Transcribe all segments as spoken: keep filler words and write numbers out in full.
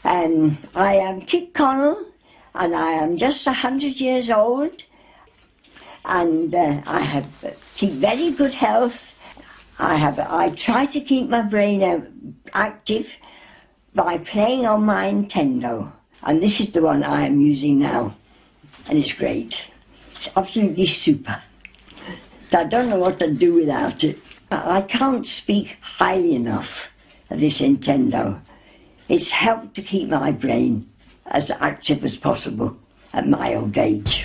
And I am Kit Connell, and I am just a hundred years old, and uh, I have uh, keep very good health. I have I try to keep my brain uh, active by playing on my Nintendo, and this is the one I am using now, and it's great. It's absolutely super. I don't know what to do without it. I can't speak highly enough of this Nintendo. It's helped to keep my brain as active as possible at my old age.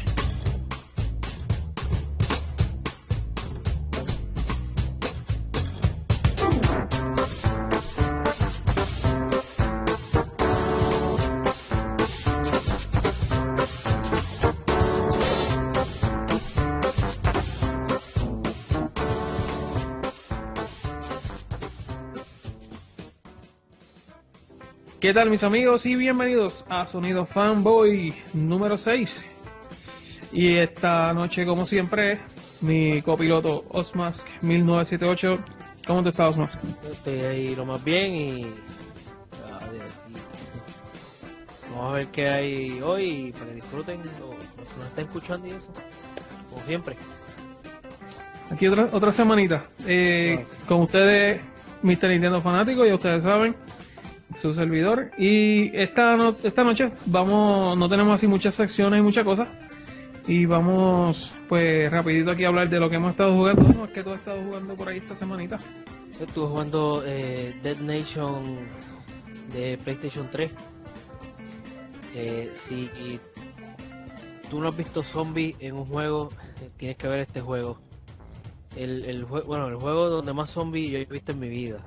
¿Qué tal, mis amigos? Y bienvenidos a Sonido Fanboy número seis. Y esta noche, como siempre, mi copiloto Osmask mil novecientos setenta y ocho. ¿Cómo te estás, Osmask? Estoy ahí lo más bien y... y vamos a ver qué hay hoy para que disfruten los, los que nos estén escuchando y eso, como siempre. Aquí otra otra semanita. Eh, Ah, sí. Con ustedes, mister Nintendo Fanático, ya ustedes saben, su servidor. Y esta no, esta noche vamos, no tenemos así muchas secciones y muchas cosas, y vamos pues rapidito aquí a hablar de lo que hemos estado jugando. No, es que tú has estado jugando por ahí esta semanita. Estuve jugando eh, Dead Nation de PlayStation tres. Eh, si tú no has visto zombies en un juego, eh, tienes que ver este juego. El, el jue- bueno, el juego donde más zombies yo he visto en mi vida.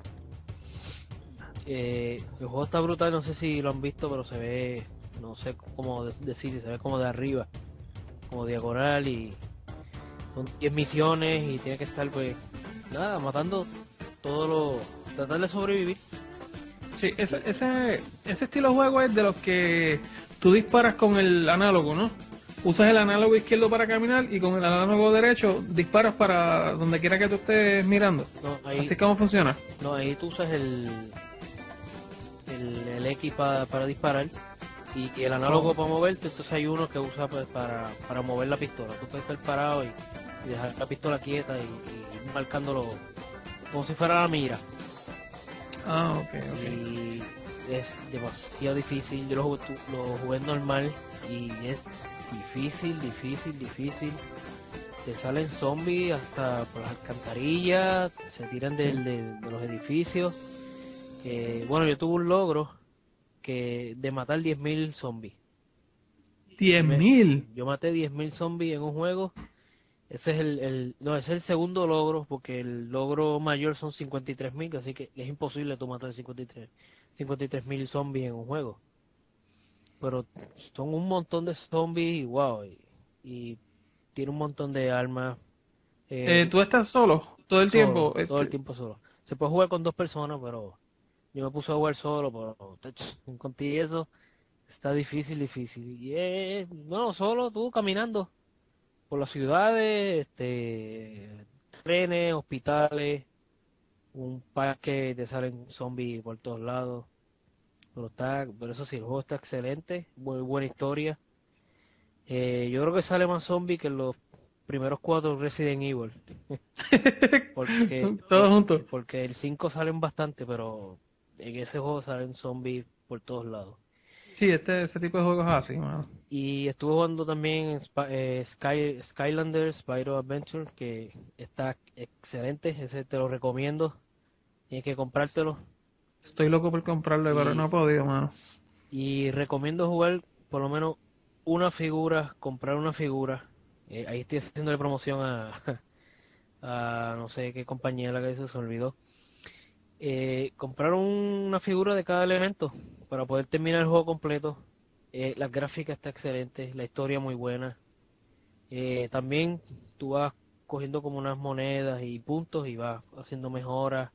Eh, el juego está brutal, no sé si lo han visto, pero se ve, no sé cómo de- decir, se ve como de arriba, como diagonal, y son diez misiones y tiene que estar, pues, nada, matando todo lo, tratar de sobrevivir. Sí, ese, ese, ese estilo de juego es de los que tú disparas con el análogo, ¿no? Usas el análogo izquierdo para caminar y con el análogo derecho disparas para donde quiera que tú estés mirando. No, ahí, Así es como funciona. no, ahí tú usas el, el, el X pa- para disparar y, y el análogo Oh. para moverte. Entonces hay uno que usa, pues, para, para mover la pistola. Tú puedes estar parado y, y dejar la pistola quieta y, y marcándolo como si fuera la mira. Ah, ok, ok. Y es demasiado difícil. Yo lo jugué, tu- lo jugué normal y es difícil, difícil, difícil. Te salen zombies hasta por las alcantarillas, se tiran del- Sí. de, de los edificios. Eh, bueno, yo tuve un logro que de matar diez mil zombies. diez Yo, me- mil. yo maté diez mil zombies en un juego. Ese es el, el, no, ese es el segundo logro, porque el logro mayor son cincuenta y tres mil, así que es imposible tú matar cincuenta y tres mil zombies en un juego. Pero son un montón de zombies y wow, y, y tiene un montón de armas. Eh, Eh, ¿tú estás solo todo el Solo, tiempo? todo el Este, tiempo solo. Se puede jugar con dos personas, pero yo me puse a jugar solo, pero contigo eso está difícil, difícil. Y es, bueno, solo tú caminando por las ciudades, este, trenes, hospitales, un parque, te salen zombies por todos lados. Pero está, pero eso sí, el juego está excelente, muy buena historia. Eh, yo creo que sale más zombie que en los primeros cuatro Resident Evil. Porque, Todos por- juntos. porque el cinco salen bastante, pero en ese juego salen zombies por todos lados. Sí, este, ese tipo de juegos es así, mano. Y estuve jugando también Sp- eh, Sky, Skylanders Spyro Adventure, que está excelente, ese te lo recomiendo, tienes que comprártelo. Estoy loco por comprarlo, pero no Y, he podido, mano. y recomiendo jugar por lo menos una figura, comprar una figura. Eh, ahí estoy haciendo promoción a, a no sé qué compañía la que se me olvidó. Eh, comprar un- una figura de cada elemento para poder terminar el juego completo. Eh, la gráfica está excelente, la historia muy buena. Eh, también tú vas cogiendo como unas monedas y puntos y vas haciendo mejoras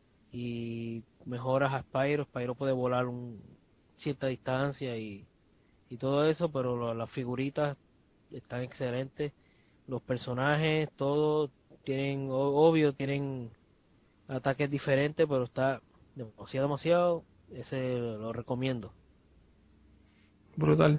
y mejoras a Spyro. Spyro puede volar un, cierta distancia y, y todo eso, pero lo- las figuritas están excelentes. Los personajes, todos tienen, o- obvio, tienen ataques diferentes, pero está demasiado, demasiado, ese lo recomiendo. Brutal.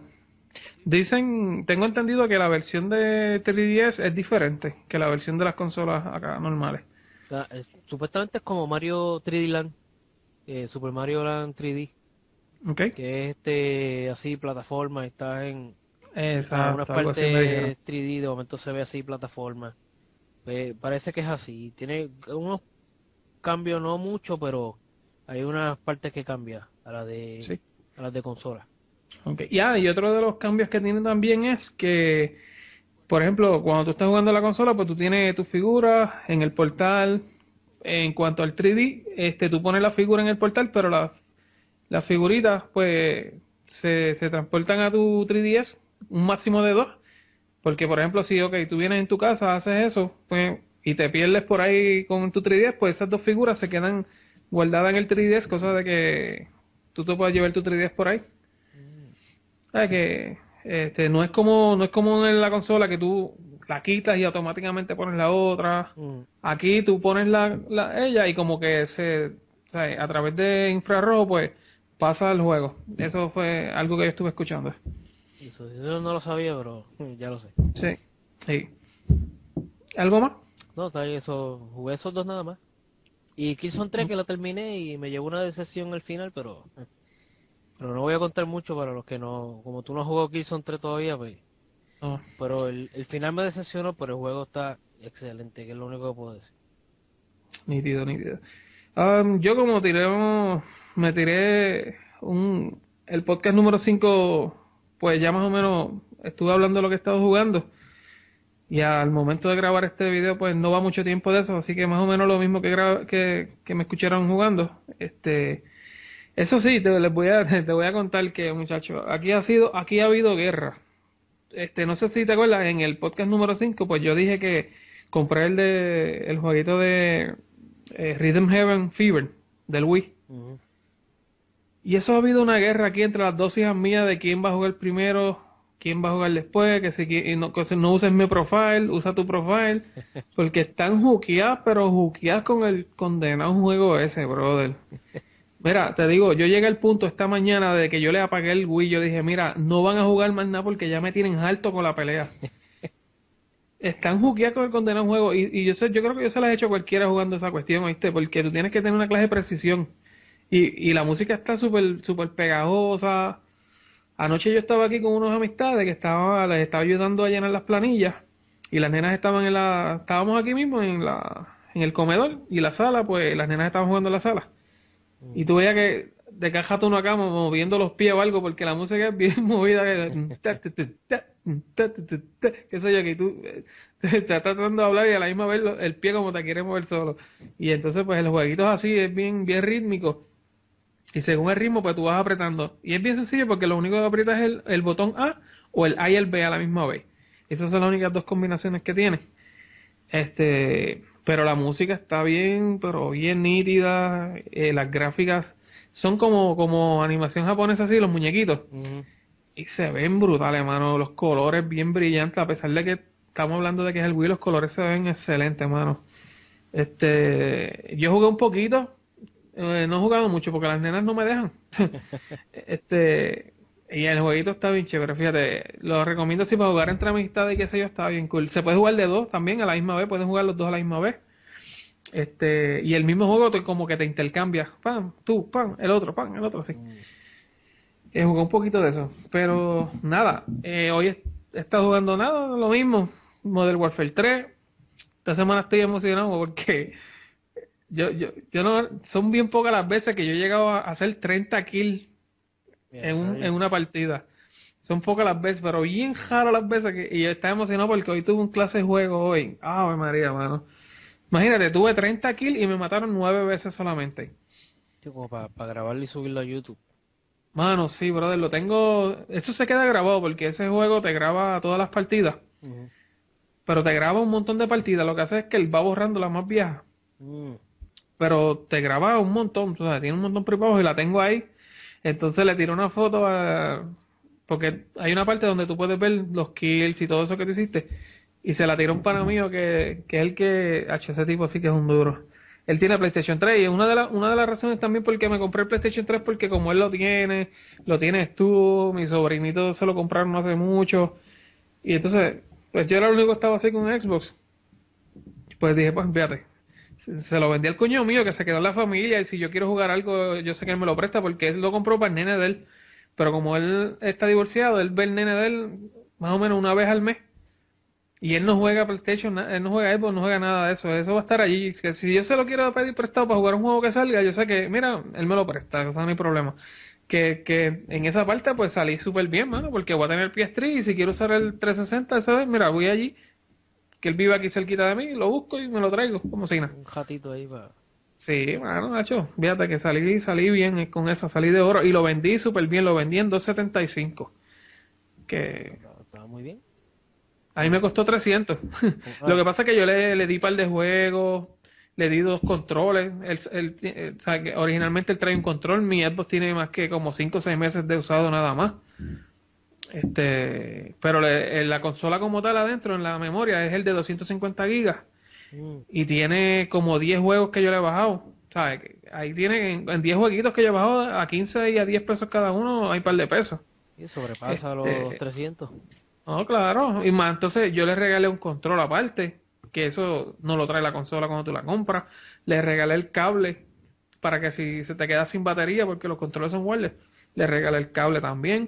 Dicen, tengo entendido que la versión de tres D S es diferente que la versión de las consolas acá normales. O sea, es- supuestamente es como Mario tres D Land, eh, Super Mario Land tres D, ¿Ok? que es este así plataforma, está en a unas Exacto, algo así me dijeron. partes tres D, de momento se ve así plataforma. Pues, parece que es así, tiene unos cambios no mucho, pero hay unas partes que cambia a la de Sí. a las de consola. Okay. Y, ah, y otro de los cambios que tiene también es que, por ejemplo, cuando tú estás jugando la consola, pues tú tienes tus figuras en el portal. En cuanto al tres D, este, tú pones la figura en el portal, pero las las figuritas, pues, se, se transportan a tu tres D S, un máximo de dos. Porque, por ejemplo, si, ok, tú vienes en tu casa, haces eso, pues, y te pierdes por ahí con tu tres D S, pues esas dos figuras se quedan guardadas en el tres D S, cosa de que tú te puedas llevar tu tres D S por ahí. ¿Sabes? Que este, no es como no es como en la consola que tú la quitas y automáticamente pones la otra. Mm. Aquí tú pones la, la ella y como que se, ¿sabes? A través de infrarrojo, pues pasa el juego. Eso fue algo que yo estuve escuchando. Eso, eso no lo sabía, pero ya lo sé. Sí. Sí. ¿Algo más? No, está bien, eso, jugué esos dos nada más. Y Killzone tres que lo terminé y me llevó una decepción al final, pero pero no voy a contar mucho para los que no, como tú no has jugado Killzone tres todavía, pues, No. pero el, el final me decepcionó, pero el juego está excelente, que es lo único que puedo decir. Nítido, nítido. Um, yo como tiré, un- me tiré un, el podcast número cinco, pues ya más o menos estuve hablando de lo que he estado jugando. Y al momento de grabar este video, pues no va mucho tiempo de eso, así que más o menos lo mismo que gra- que, que me escucharon jugando. Este, eso sí, te les voy a te voy a contar que, muchachos, aquí ha sido, aquí ha habido guerra. Este, no sé si te acuerdas, en el podcast número cinco, pues yo dije que compré el de el jueguito de eh, Rhythm Heaven Fever del Wii. Ujú. Y eso ha habido una guerra aquí entre las dos hijas mías de quién va a jugar primero, quién va a jugar después, que si qui- y no, que si no uses mi profile, usa tu profile, porque están juqueadas, pero juqueadas con el condenado juego ese, brother. Mira, te digo, yo llegué al punto esta mañana de que yo le apagué el Wii, yo dije, mira, no van a jugar más nada porque ya me tienen harto con la pelea. Están juqueadas con el condenado juego y, y yo sé, yo creo que yo se las he hecho a cualquiera jugando esa cuestión, ¿viste? Porque tú tienes que tener una clase de precisión. Y, y la música está súper súper pegajosa. Anoche yo estaba aquí con unos amistades que estaba, les estaba ayudando a llenar las planillas y las nenas estaban en la, estábamos aquí mismo en la, en el comedor y la sala, pues las nenas estaban jugando en la sala. Y tú veías que de caja tú no acá moviendo los pies o algo porque la música es bien movida, que qué sé yo, que tú eh, te estás tratando de hablar y a la misma vez lo- el pie como te quiere mover solo. Y entonces pues el jueguito es así, es bien, bien rítmico. Y según el ritmo, pues tú vas apretando. Y es bien sencillo porque lo único que aprietas es el, el botón A o el A y el B a la misma vez. Esas son las únicas dos combinaciones que tiene. Este, pero la música está bien, pero bien nítida. Eh, las gráficas son como, como animación japonesa así, los muñequitos. Ujú. Y se ven brutales, hermano. Los colores bien brillantes, a pesar de que estamos hablando de que es el Wii, los colores se ven excelentes, hermano. Este, yo jugué un poquito, eh, no he jugado mucho porque las nenas no me dejan. Este, y el jueguito está bien chévere, fíjate, lo recomiendo así para jugar entre amistades y qué sé yo, está bien cool. Se puede jugar de dos también a la misma vez, pueden jugar los dos a la misma vez. Este, y el mismo juego te, como que te intercambia, pam, tú, pam, el otro, pam, el otro, así. Mm. Eh, jugué un poquito de eso, pero nada, eh, hoy he, he estado jugando nada, lo mismo, Modern Warfare tres. Esta semana estoy emocionado porque yo, yo, yo no, son bien pocas las veces que yo he llegado a hacer treinta kills Mira, en, un, ahí. en una partida. Son pocas las veces, pero bien raro las veces que, y yo estaba emocionado porque hoy tuve un clase de juego hoy. Ave María, mano. Imagínate, tuve treinta kills y me mataron nueve veces solamente. Tío, como para grabarlo y subirlo a YouTube. Mano, sí, brother, lo tengo. Eso se queda grabado porque ese juego te graba todas las partidas. Ujú. Pero te graba un montón de partidas. Lo que hace es que él va borrando las más viejas. Mm. Pero te graba un montón. O sea, tiene un montón privado y la tengo ahí. Entonces le tiro una foto a. Porque hay una parte donde tú puedes ver los kills y todo eso que tú hiciste. Y se la tiró un pana mío que, que es el que. H, ese tipo sí que es un duro. él tiene PlayStation tres y una de las una de las razones también por que me compré el PlayStation tres porque como él lo tiene, lo tienes tú, mi sobrinito se lo compraron no hace mucho y entonces pues yo era el único que estaba así con Xbox. Pues dije, pues fíjate, se, se lo vendí al cuñado mío que se quedó en la familia y si yo quiero jugar algo yo sé que él me lo presta porque él lo compró para el nene de él, pero como él está divorciado, él ve el nene de él más o menos una vez al mes. Y él no juega PlayStation, él no juega Xbox, no juega nada de eso. Eso va a estar allí. Que si yo se lo quiero pedir prestado para jugar un juego que salga, yo sé que, mira, él me lo presta, eso no hay problema. Que, que en esa parte pues salí súper bien, mano, porque voy a tener P S tres y si quiero usar el trescientos sesenta, ¿sabes? Mira, voy allí, que él vive aquí cerquita de mí, lo busco y me lo traigo, como si nada. Un ratito ahí para... Sí, mano, Nacho, fíjate que salí, salí bien con eso, salí de oro y lo vendí súper bien, lo vendí en dos setenta y cinco. Que... Estaba muy bien. A mí me costó trescientos. Lo que pasa es que yo le, le di par de juegos, le di dos controles. El, el, el, o sea, que originalmente él trae un control, mi Xbox tiene más que como cinco o seis meses de usado nada más. Este, pero le, la consola como tal adentro, en la memoria, es el de doscientos cincuenta gigas. Mm. Y tiene como diez juegos que yo le he bajado. ¿Sabes? Ahí tiene, en, en diez jueguitos que yo he bajado, a quince y a diez pesos cada uno, hay par de pesos. Y sobrepasa este, los trescientos. No, claro, y más, entonces yo le regalé un control aparte, que eso no lo trae la consola cuando tú la compras, le regalé el cable para que si se te queda sin batería, porque los controles son wireless, le regalé el cable también,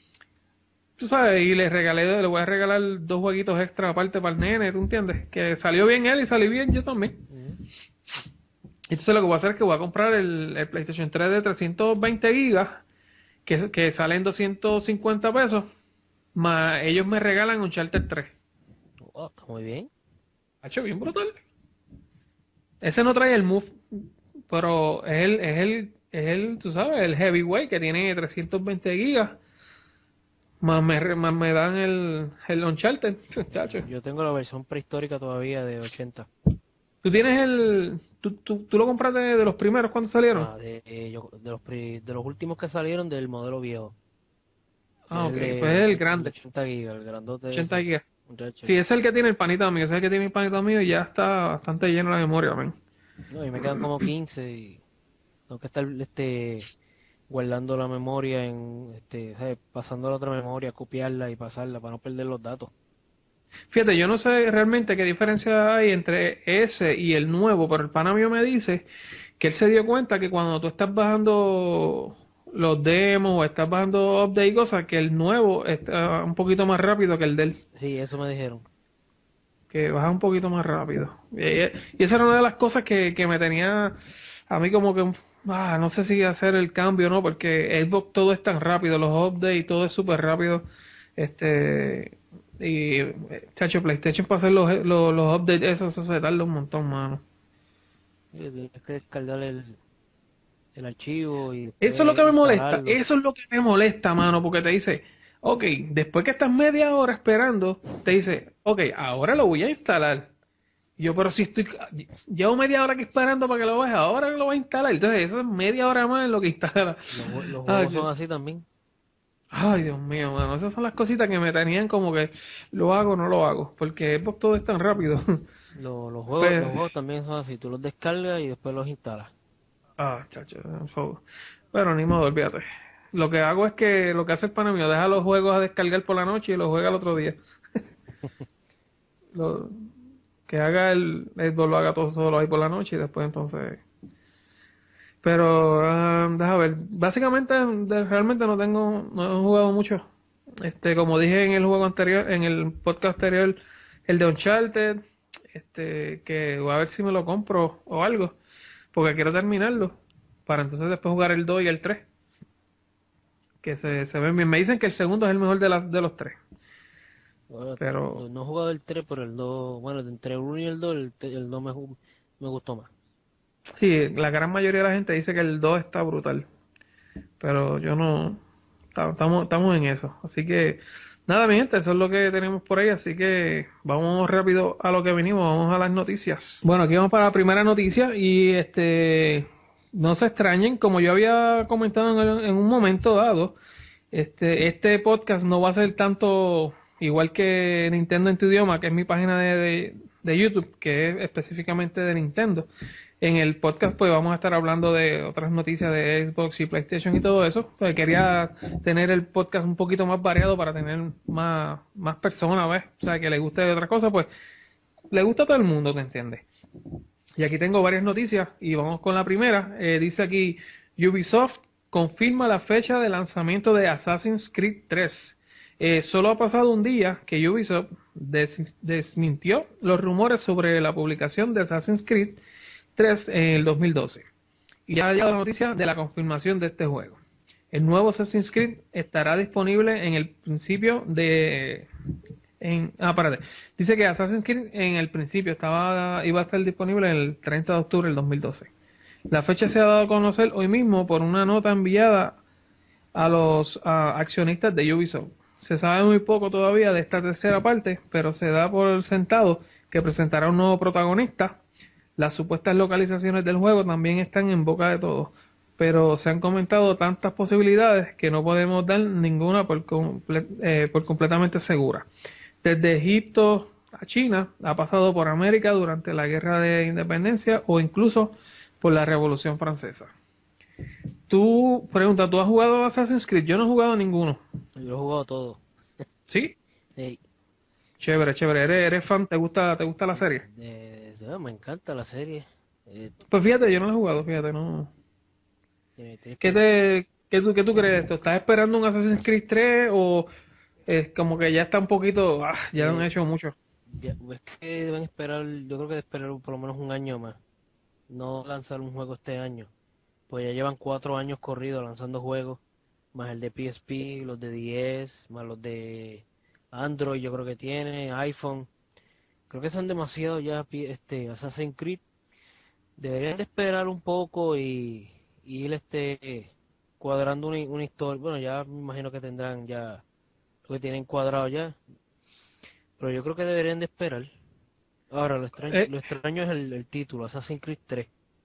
tú sabes, y le regalé, le voy a regalar dos jueguitos extra aparte para el nene, ¿tú entiendes? Que salió bien él y salí bien yo también. Uh-huh. Entonces lo que voy a hacer es que voy a comprar el, el PlayStation tres de trescientos veinte gigas, que, que sale en doscientos cincuenta pesos. Más ellos me regalan un Charter tres. Oh, está muy bien. Ha hecho bien brutal. Ese no trae el Move, pero es el, es el, es el, tú sabes, el Heavyweight que tiene trescientos veinte gigas. Más me, más me dan el, el Uncharted, chacho. Yo tengo la versión prehistórica todavía de ochenta. ¿Tú tienes el, tú, tú, tú lo compraste de, de los primeros cuando salieron? Ah, de, eh, yo, de los de los últimos que salieron del modelo viejo. Ah, ok, el, pues es el grande. ochenta gigas, el grandote. ochenta gigas. Sí, es el que tiene el panita mío, ese es el que tiene el panita mío y ya está bastante lleno la memoria, man. No, y me quedan como quince y tengo que estar este guardando la memoria en este, ¿sabes? Pasando a la otra memoria, copiarla y pasarla para no perder los datos. Fíjate, yo no sé realmente qué diferencia hay entre ese y el nuevo, pero el pana mío me dice que él se dio cuenta que cuando tú estás bajando los demos o estás bajando update y cosas, que el nuevo está un poquito más rápido que el del. Sí, eso me dijeron. Que baja un poquito más rápido. Y, y esa era una de las cosas que, que me tenía a mí como que, ah, no sé si hacer el cambio o no, porque Xbox todo es tan rápido, los updates, todo es súper rápido. Este, y, chacho, PlayStation para hacer los, los, los updates, eso, eso se tarda un montón, mano. Tienes que descargar el... el archivo y eso es lo que me molesta, eso es lo que me molesta, mano, porque te dice, ok, después que estás media hora esperando, te dice, ok, ahora lo voy a instalar. Y yo, pero si estoy, llevo media hora aquí esperando para que lo baje, ahora lo voy a instalar. Entonces eso es media hora más en lo que instala. Los, los juegos ay, son yo, así también. Ay, Dios mío, mano, esas son las cositas que me tenían como que lo hago o no lo hago, porque pues, todo es tan rápido. Los, los, juegos, Pero, los juegos también son así, tú los descargas y después los instalas. Ah, chacho, pero ni modo, olvídate. Lo que hago es que lo que hace el pana mío, deja los juegos a descargar por la noche y los juega el otro día. lo, que haga el Xbox lo haga todo solo ahí por la noche y después entonces. Pero, uh, deja ver. Básicamente, de, realmente no tengo, no he jugado mucho. Este, como dije en el juego anterior, en el podcast anterior, el de Uncharted, este, que voy a ver si me lo compro o algo. Porque quiero terminarlo para entonces después jugar el dos y el tres que se, se ven bien. Me dicen que el segundo es el mejor de, la, de los tres, bueno, pero no he jugado el tres, pero el dos, bueno, entre el uno y el dos, el, el dos me, me gustó más. sí, la gran mayoría de la gente dice que el dos está brutal, pero yo no, estamos estamos en eso, así que nada, mi gente, eso es lo que tenemos por ahí, así que vamos rápido a lo que venimos, vamos a las noticias. Bueno, aquí vamos para la primera noticia y este, no se extrañen, como yo había comentado en, el, en un momento dado, este este podcast no va a ser tanto igual que Nintendo en tu idioma, que es mi página de, de, de YouTube, que es específicamente de Nintendo. En el podcast pues vamos a estar hablando de otras noticias de Xbox y PlayStation y todo eso. Pues quería tener el podcast un poquito más variado para tener más, más personas, ¿ves? O sea, que le guste de otra cosa, pues le gusta a todo el mundo, ¿te entiendes? Y aquí tengo varias noticias y vamos con la primera. Eh, dice aquí, Ubisoft confirma la fecha de lanzamiento de Assassin's Creed tres. Eh, solo ha pasado un día que Ubisoft des- desmintió los rumores sobre la publicación de Assassin's Creed tres en el dos mil doce. Y ya ha llegado la noticia de la confirmación de este juego. El nuevo Assassin's Creed estará disponible en el principio de... En, ah, espérate. Dice que Assassin's Creed en el principio estaba iba a estar disponible el treinta de octubre del dos mil doce. La fecha se ha dado a conocer hoy mismo por una nota enviada a los a accionistas de Ubisoft. Se sabe muy poco todavía de esta tercera parte, pero se da por sentado que presentará un nuevo protagonista. Las supuestas localizaciones del juego también están en boca de todos, pero se han comentado tantas posibilidades que no podemos dar ninguna por, comple eh, por completamente segura. Desde Egipto a China, ha pasado por América durante la Guerra de Independencia o incluso por la Revolución Francesa. Tú, pregunta, ¿tú has jugado Assassin's Creed? Yo no he jugado ninguno. Yo he jugado todo. ¿Sí? Sí. Chévere, chévere. ¿Eres, eres fan? ¿Te gusta, te gusta la serie? De- de- me encanta la serie. Eh, Pues fíjate, yo no la he jugado, fíjate, no. tiene- tiene ¿Qué, que- te, qué, tú, ¿Qué tú crees de esto? ¿Estás esperando un Assassin's Creed tres o es como que ya está un poquito, ah, ya lo han eh, hecho mucho? ya- es que deben esperar, yo creo que deben esperar por lo menos un año más. No lanzar un juego este año. Pues ya llevan cuatro años corridos lanzando juegos, más el de P S P, los de D S, más los de Android, yo creo que tiene, iPhone. Creo que son demasiado ya pi- este Assassin's Creed. Deberían de esperar un poco y, y ir este cuadrando una, una historia. Bueno, ya me imagino que tendrán ya lo que tienen cuadrado ya, pero yo creo que deberían de esperar. Ahora, lo extraño, Eh, lo extraño es el, el título, Assassin's Creed tres.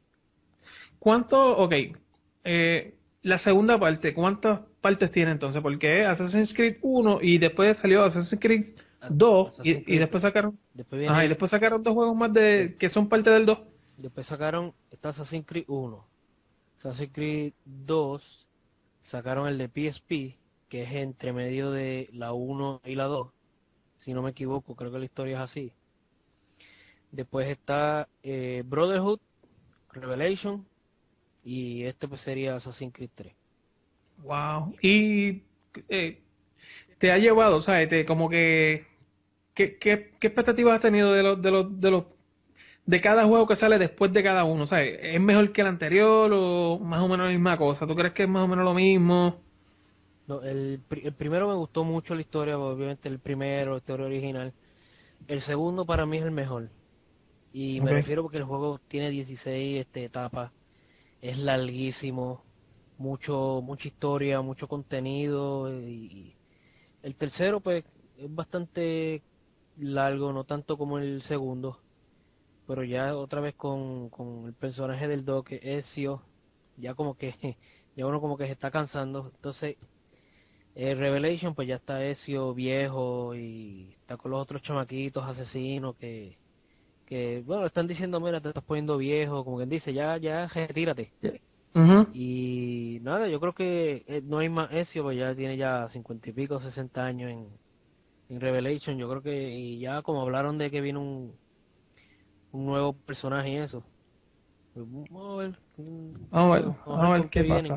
¿Cuánto, ok, eh, la segunda parte, ¿cuántas partes tiene entonces? Porque es Assassin's Creed uno y después salió Assassin's Creed dos y, Assassin's y Creed, después sacaron, después viene ajá, y el, después sacaron dos juegos más de que son parte del dos. después sacaron, está Assassin's Creed uno, Assassin's Creed dos, sacaron el de P S P, que es entre medio de la uno y la dos, si no me equivoco, creo que la historia es así. Después está eh, Brotherhood, Revelation, y este pues sería Assassin's Creed tres. Wow. Y eh, te ha llevado, ¿sabes? Te, como que, ¿qué, qué, qué expectativas has tenido de los, de los, de los, de cada juego que sale después de cada uno? ¿Sabes? ¿Es mejor que el anterior o más o menos la misma cosa? ¿Tú crees que es más o menos lo mismo? No, el, pri- el primero me gustó mucho la historia, obviamente el primero, la historia original. El segundo para mí es el mejor. Y me Okay. refiero porque el juego tiene dieciséis este, etapas, es larguísimo, mucho mucha historia, mucho contenido. Y el tercero pues es bastante largo, no tanto como el segundo, pero ya otra vez con, con el personaje del Doc, Ezio, ya como que ya uno como que se está cansando. Entonces eh, Revelation pues ya está Ezio viejo y está con los otros chamaquitos asesinos que que bueno, están diciendo, mira, te estás poniendo viejo, como quien dice, ya, ya, retírate. Ujú. Y nada, yo creo que eh, no hay más Ezio, pues ya tiene ya cincuenta y pico, sesenta años en, en Revelation, yo creo que, y ya como hablaron de que viene un, un nuevo personaje y eso, pues vamos a ver, mm, Vamos a ver, vamos a vamos a ver ver con qué qué vienen. pasa.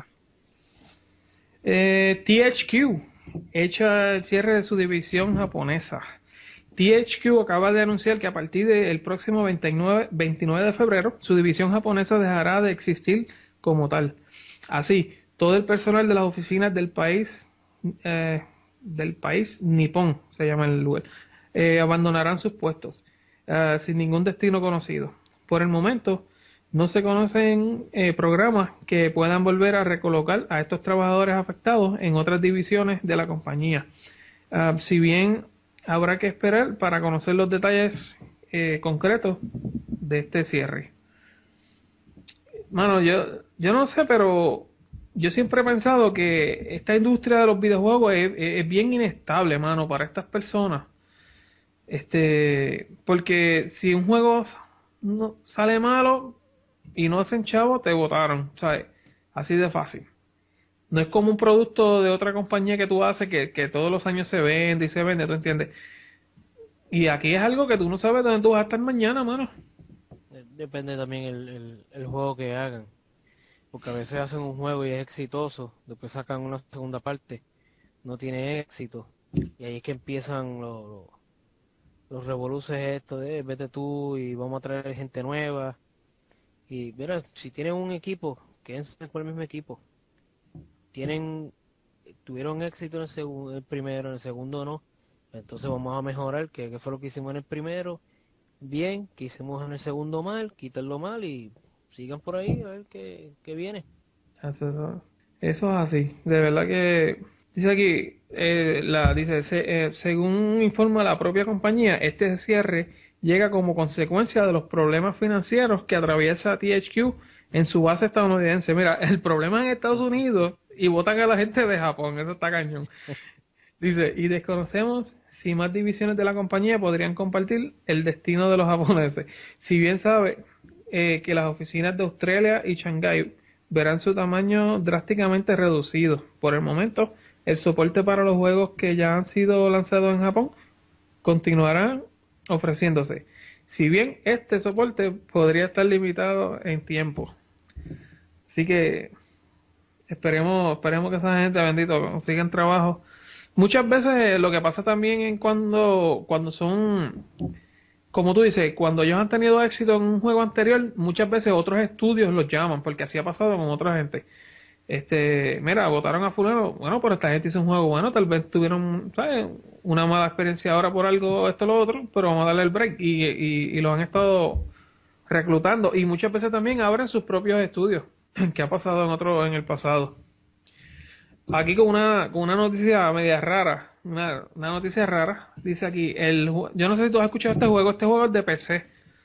Eh, T H Q echa el cierre de su división japonesa. T H Q acaba de anunciar que a partir del próximo veintinueve, veintinueve de febrero, su división japonesa dejará de existir como tal. Así, todo el personal de las oficinas del país, eh, del país nipón, se llama el lugar, eh, abandonarán sus puestos, eh, sin ningún destino conocido. Por el momento, no se conocen eh, programas que puedan volver a recolocar a estos trabajadores afectados en otras divisiones de la compañía. Ah, si bien habrá que esperar para conocer los detalles eh, concretos de este cierre. Mano, yo, yo no sé, pero yo siempre he pensado que esta industria de los videojuegos es, es bien inestable, mano, para estas personas. Este, porque si un juego no, sale malo, y no hacen chavo, te votaron, ¿sabes? Así de fácil. No es como un producto de otra compañía que tú haces que, que todos los años se vende y se vende, ¿tú entiendes? Y aquí es algo que tú no sabes dónde tú vas a estar mañana, mano. Depende también el, el, el juego que hagan. Porque a veces hacen un juego y es exitoso, después sacan una segunda parte, no tiene éxito. Y ahí es que empiezan los, los, los revoluces esto de vete tú y vamos a traer gente nueva. Y mira, si tienen un equipo, quédense con el mismo equipo. Tienen, tuvieron éxito en el, segundo, el primero, en el segundo no. Entonces vamos a mejorar, que, que fue lo que hicimos en el primero, bien, que hicimos en el segundo mal, quítenlo mal y sigan por ahí a ver qué, qué viene. Eso, eso, eso es así. De verdad que dice aquí, eh, la dice se, eh, según informa la propia compañía, este cierre llega como consecuencia de los problemas financieros que atraviesa T H Q en su base estadounidense. Mira, el problema en Estados Unidos y votan a la gente de Japón, eso está cañón. Dice, y desconocemos si más divisiones de la compañía podrían compartir el destino de los japoneses. Si bien sabe eh, que las oficinas de Australia y Shanghái verán su tamaño drásticamente reducido. Por el momento, el soporte para los juegos que ya han sido lanzados en Japón continuará ofreciéndose. Si bien este soporte podría estar limitado en tiempo. Así que esperemos, esperemos que esa gente, bendito, consigan trabajo. Muchas veces lo que pasa también en cuando, cuando son, como tú dices, cuando ellos han tenido éxito en un juego anterior, muchas veces otros estudios los llaman, porque así ha pasado con otra gente. Este, mira, votaron a fulano, bueno, pero esta gente hizo un juego bueno, tal vez tuvieron, ¿sabes? Una mala experiencia ahora por algo, esto, lo otro, pero vamos a darle el break y, y, y los han estado reclutando y muchas veces también abren sus propios estudios, que ha pasado en otro, en el pasado. Aquí con una, con una noticia media rara, una, una noticia rara, dice aquí, el, yo no sé si tú has escuchado este juego, este juego es de P C,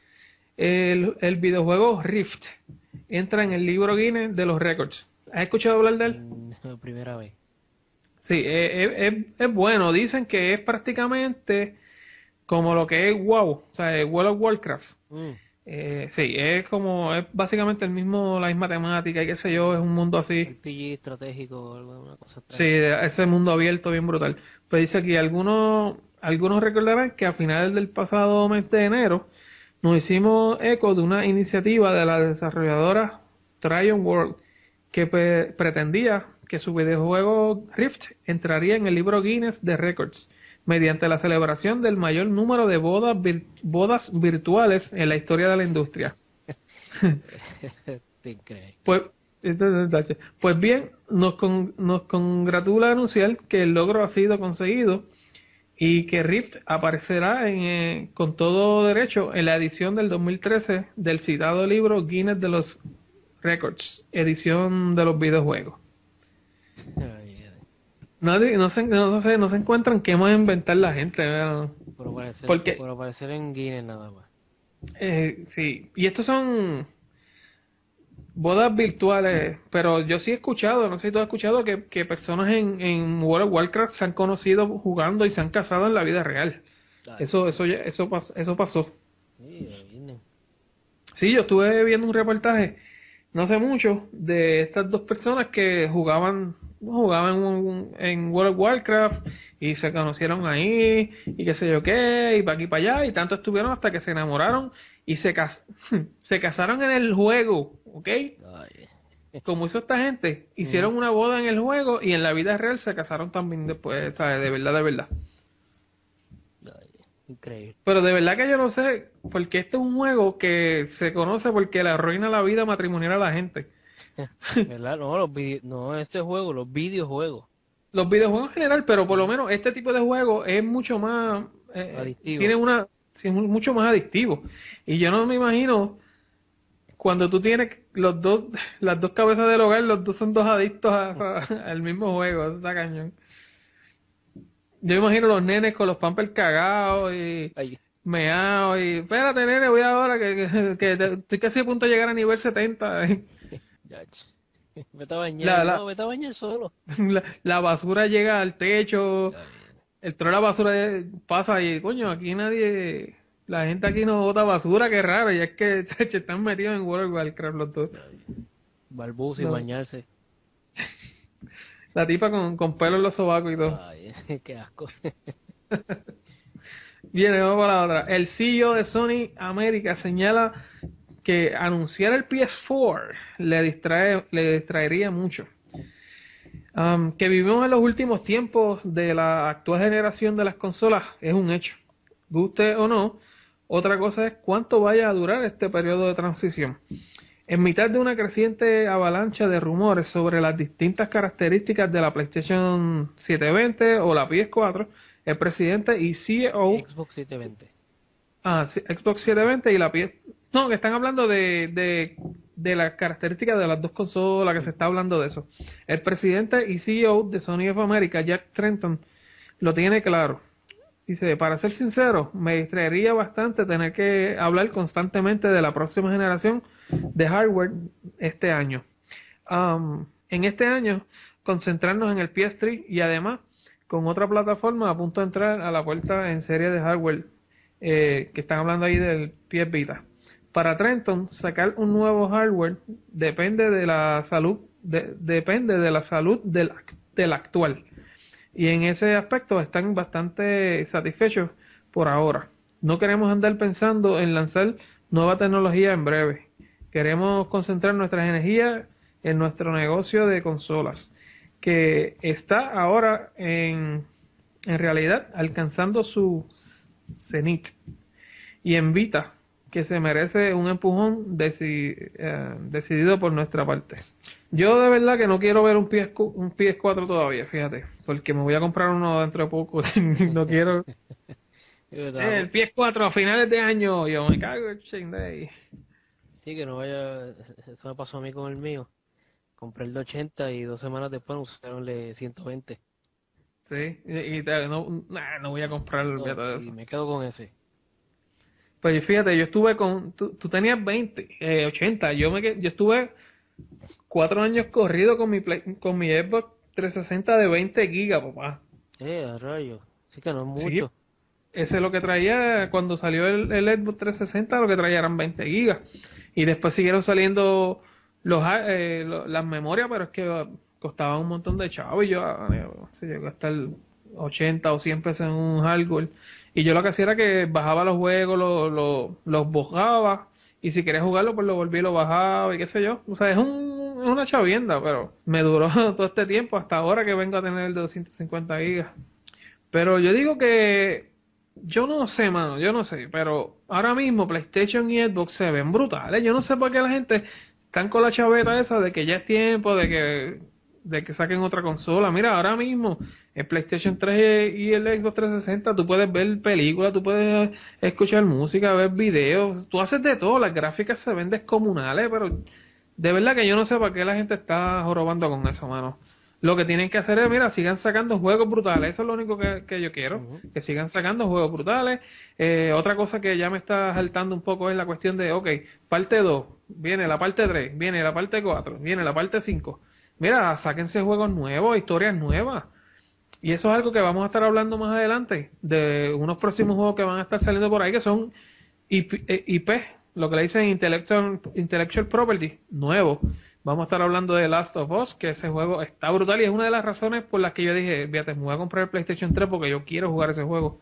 el, el videojuego Rift entra en el libro Guinness de los récords. ¿Has escuchado hablar de él? Mm, primera vez. Sí, es, es, es bueno, dicen que es prácticamente como lo que es WoW, o sea, World of Warcraft. Mm. Eh, sí, es como, es básicamente el mismo, la misma temática y qué sé yo, es un mundo así. R P G estratégico, alguna cosa. Sí, ese mundo abierto bien brutal. Pues dice aquí, algunos, algunos recordarán que a finales del pasado mes de enero nos hicimos eco de una iniciativa de la desarrolladora Trion World que pre- pretendía que su videojuego Rift entraría en el libro Guinness de Records mediante la celebración del mayor número de bodas, vir- bodas virtuales en la historia de la industria. Te crees. Pues, pues bien, nos, con, nos congratula anunciar que el logro ha sido conseguido y que Rift aparecerá en, eh, con todo derecho en la edición del dos mil trece del citado libro Guinness de los Records, edición de los videojuegos. Ay, ay. No, no, se, no, se, no se encuentran qué más inventar la gente, ¿verdad? Por aparecer, Porque, por aparecer en Guinness nada más. eh, sí, y estos son bodas virtuales, pero yo sí he escuchado, no sé si tú has escuchado que, que personas en, en World of Warcraft se han conocido jugando y se han casado en la vida real. Ay, Eso, eso, ya- eso, pas- eso pasó. sí, de Guinness. Sí, yo estuve viendo un reportaje no hace mucho de estas dos personas que jugaban jugaban un- en World of Warcraft y se conocieron ahí y qué sé yo qué y para aquí para allá y tanto estuvieron hasta que se enamoraron y se cas se casaron en el juego, ¿ok? Ay, Como hizo esta gente, hicieron una boda en el juego y en la vida real se casaron también después, ¿sabes? De verdad, de verdad. ay, increíble. Pero de verdad que yo no sé, porque este es un juego que se conoce porque le arruina la vida matrimonial a la gente. ¿Verdad? No, los vide- no este juego, los videojuegos. Los videojuegos en general, pero por lo menos este tipo de juego es mucho más, eh, Adictivo. tiene una, sí, es mucho más adictivo. Y yo no me imagino cuando tú tienes los dos, las dos cabezas del hogar, los dos son dos adictos a- a- al mismo juego, eso está cañón. Yo me imagino los nenes con los pampers cagados y Ay, meados y, espérate nene, voy ahora que, que, que te- estoy casi a punto de llegar a nivel setenta. ya, ch- vete a bañar. La, la, No, vete a bañar solo. la, la basura llega al techo, Ay, el tro de la basura pasa y, coño, aquí nadie La gente aquí no bota basura, qué raro, y es que se están metidos en World of Warcraft los dos. Balbuzo y No. bañarse. La tipa con, con pelo en los sobacos y todo. Ay, qué asco. Viene, vamos para la otra. El C E O de Sony América señala que anunciar el P S cuatro le distrae, le distraería mucho. Um, que vivimos en los últimos tiempos de la actual generación de las consolas es un hecho. Guste o no, otra cosa es cuánto vaya a durar este periodo de transición. En mitad de una creciente avalancha de rumores sobre las distintas características de la PlayStation setecientos veinte o la P S cuatro, el presidente y C E O... Xbox setecientos veinte. Ah, sí, Xbox setecientos veinte y la P S... No, que están hablando de, de, de las características de las dos consolas, que se está hablando de eso. El presidente y C E O de Sony of America, Jack Tretton, lo tiene claro. Dice, para ser sincero, me distraería bastante tener que hablar constantemente de la próxima generación de hardware este año. Um, en este año, concentrarnos en el P S tres y además con otra plataforma a punto de entrar a la puerta en serie de hardware, eh, que están hablando ahí del P S Vita. Para Trenton, sacar un nuevo hardware depende de la salud, de, depende de la salud del, del actual. Y en ese aspecto están bastante satisfechos por ahora. No queremos andar pensando en lanzar nueva tecnología en breve. Queremos concentrar nuestras energías en nuestro negocio de consolas, que está ahora en, en realidad alcanzando su cenit. Y en Vita, que se merece un empujón deci, eh, decidido por nuestra parte. Yo de verdad que no quiero ver un P S, un P S cuatro todavía, fíjate, porque me voy a comprar uno dentro de poco. No quiero eh, el P S cuatro a finales de año. Yo me cago en Day. Sí, que no vaya. Eso me pasó a mí con el mío. Compré el de ochenta y dos semanas después usaron el de ciento veinte. Sí, y, y te, no, nah, no voy a comprar el No, beta de y eso. me quedo con ese. Pues fíjate, yo estuve con, tú, tú tenías veinte, eh, ochenta, yo me yo estuve cuatro años corrido con mi play, con mi Xbox trescientos sesenta de veinte gigas, papá. Eh, a rayos. Sí que no es Sí, mucho. ese es lo que traía cuando salió el, el Xbox trescientos sesenta, lo que traía eran veinte gigas. Y después siguieron saliendo los eh, lo, las memorias, pero es que costaban un montón de chavos y yo, yo se llegó hasta el ochenta o cien pesos en un hardware. Y yo lo que hacía era que bajaba los juegos, los, los, los bajaba, y si quería jugarlo, pues lo volví y lo bajaba y qué sé yo. O sea, es, un, es una chavienda, pero me duró todo este tiempo hasta ahora que vengo a tener el de doscientos cincuenta gigas. Pero yo digo que, yo no sé, mano, yo no sé, pero ahora mismo PlayStation y Xbox se ven brutales. Yo no sé por qué la gente están con la chaveta esa de que ya es tiempo de que de que saquen otra consola. Mira, ahora mismo el PlayStation tres y el Xbox trescientos sesenta tú puedes ver películas, tú puedes escuchar música, ver videos, tú haces de todo, las gráficas se ven descomunales, pero de verdad que yo no sé por qué la gente está jorobando con eso, mano. Lo que tienen que hacer es, mira, sigan sacando juegos brutales, eso es lo único que, que yo quiero, Uh-huh. que sigan sacando juegos brutales. Eh, otra cosa que ya me está saltando un poco es la cuestión de, ok, parte dos, viene la parte tres, viene la parte cuatro, viene la parte cinco. Mira, sáquense juegos nuevos, historias nuevas. Y eso es algo que vamos a estar hablando más adelante, de unos próximos juegos que van a estar saliendo por ahí, que son I P, lo que le dicen Intellectual, Intellectual Property, nuevo. Vamos a estar hablando de Last of Us, que ese juego está brutal y es una de las razones por las que yo dije, fíjate, me voy a comprar el PlayStation tres porque yo quiero jugar ese juego.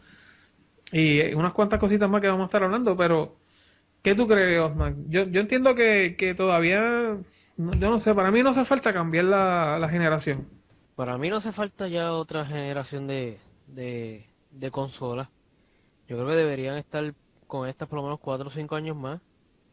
Y unas cuantas cositas más que vamos a estar hablando, pero ¿qué tú crees, Osman? Yo, yo entiendo que, que todavía, yo no sé, para mí no hace falta cambiar la, la generación. Para mí no hace falta ya otra generación de, de, de consolas. Yo creo que deberían estar con estas por lo menos cuatro o cinco años más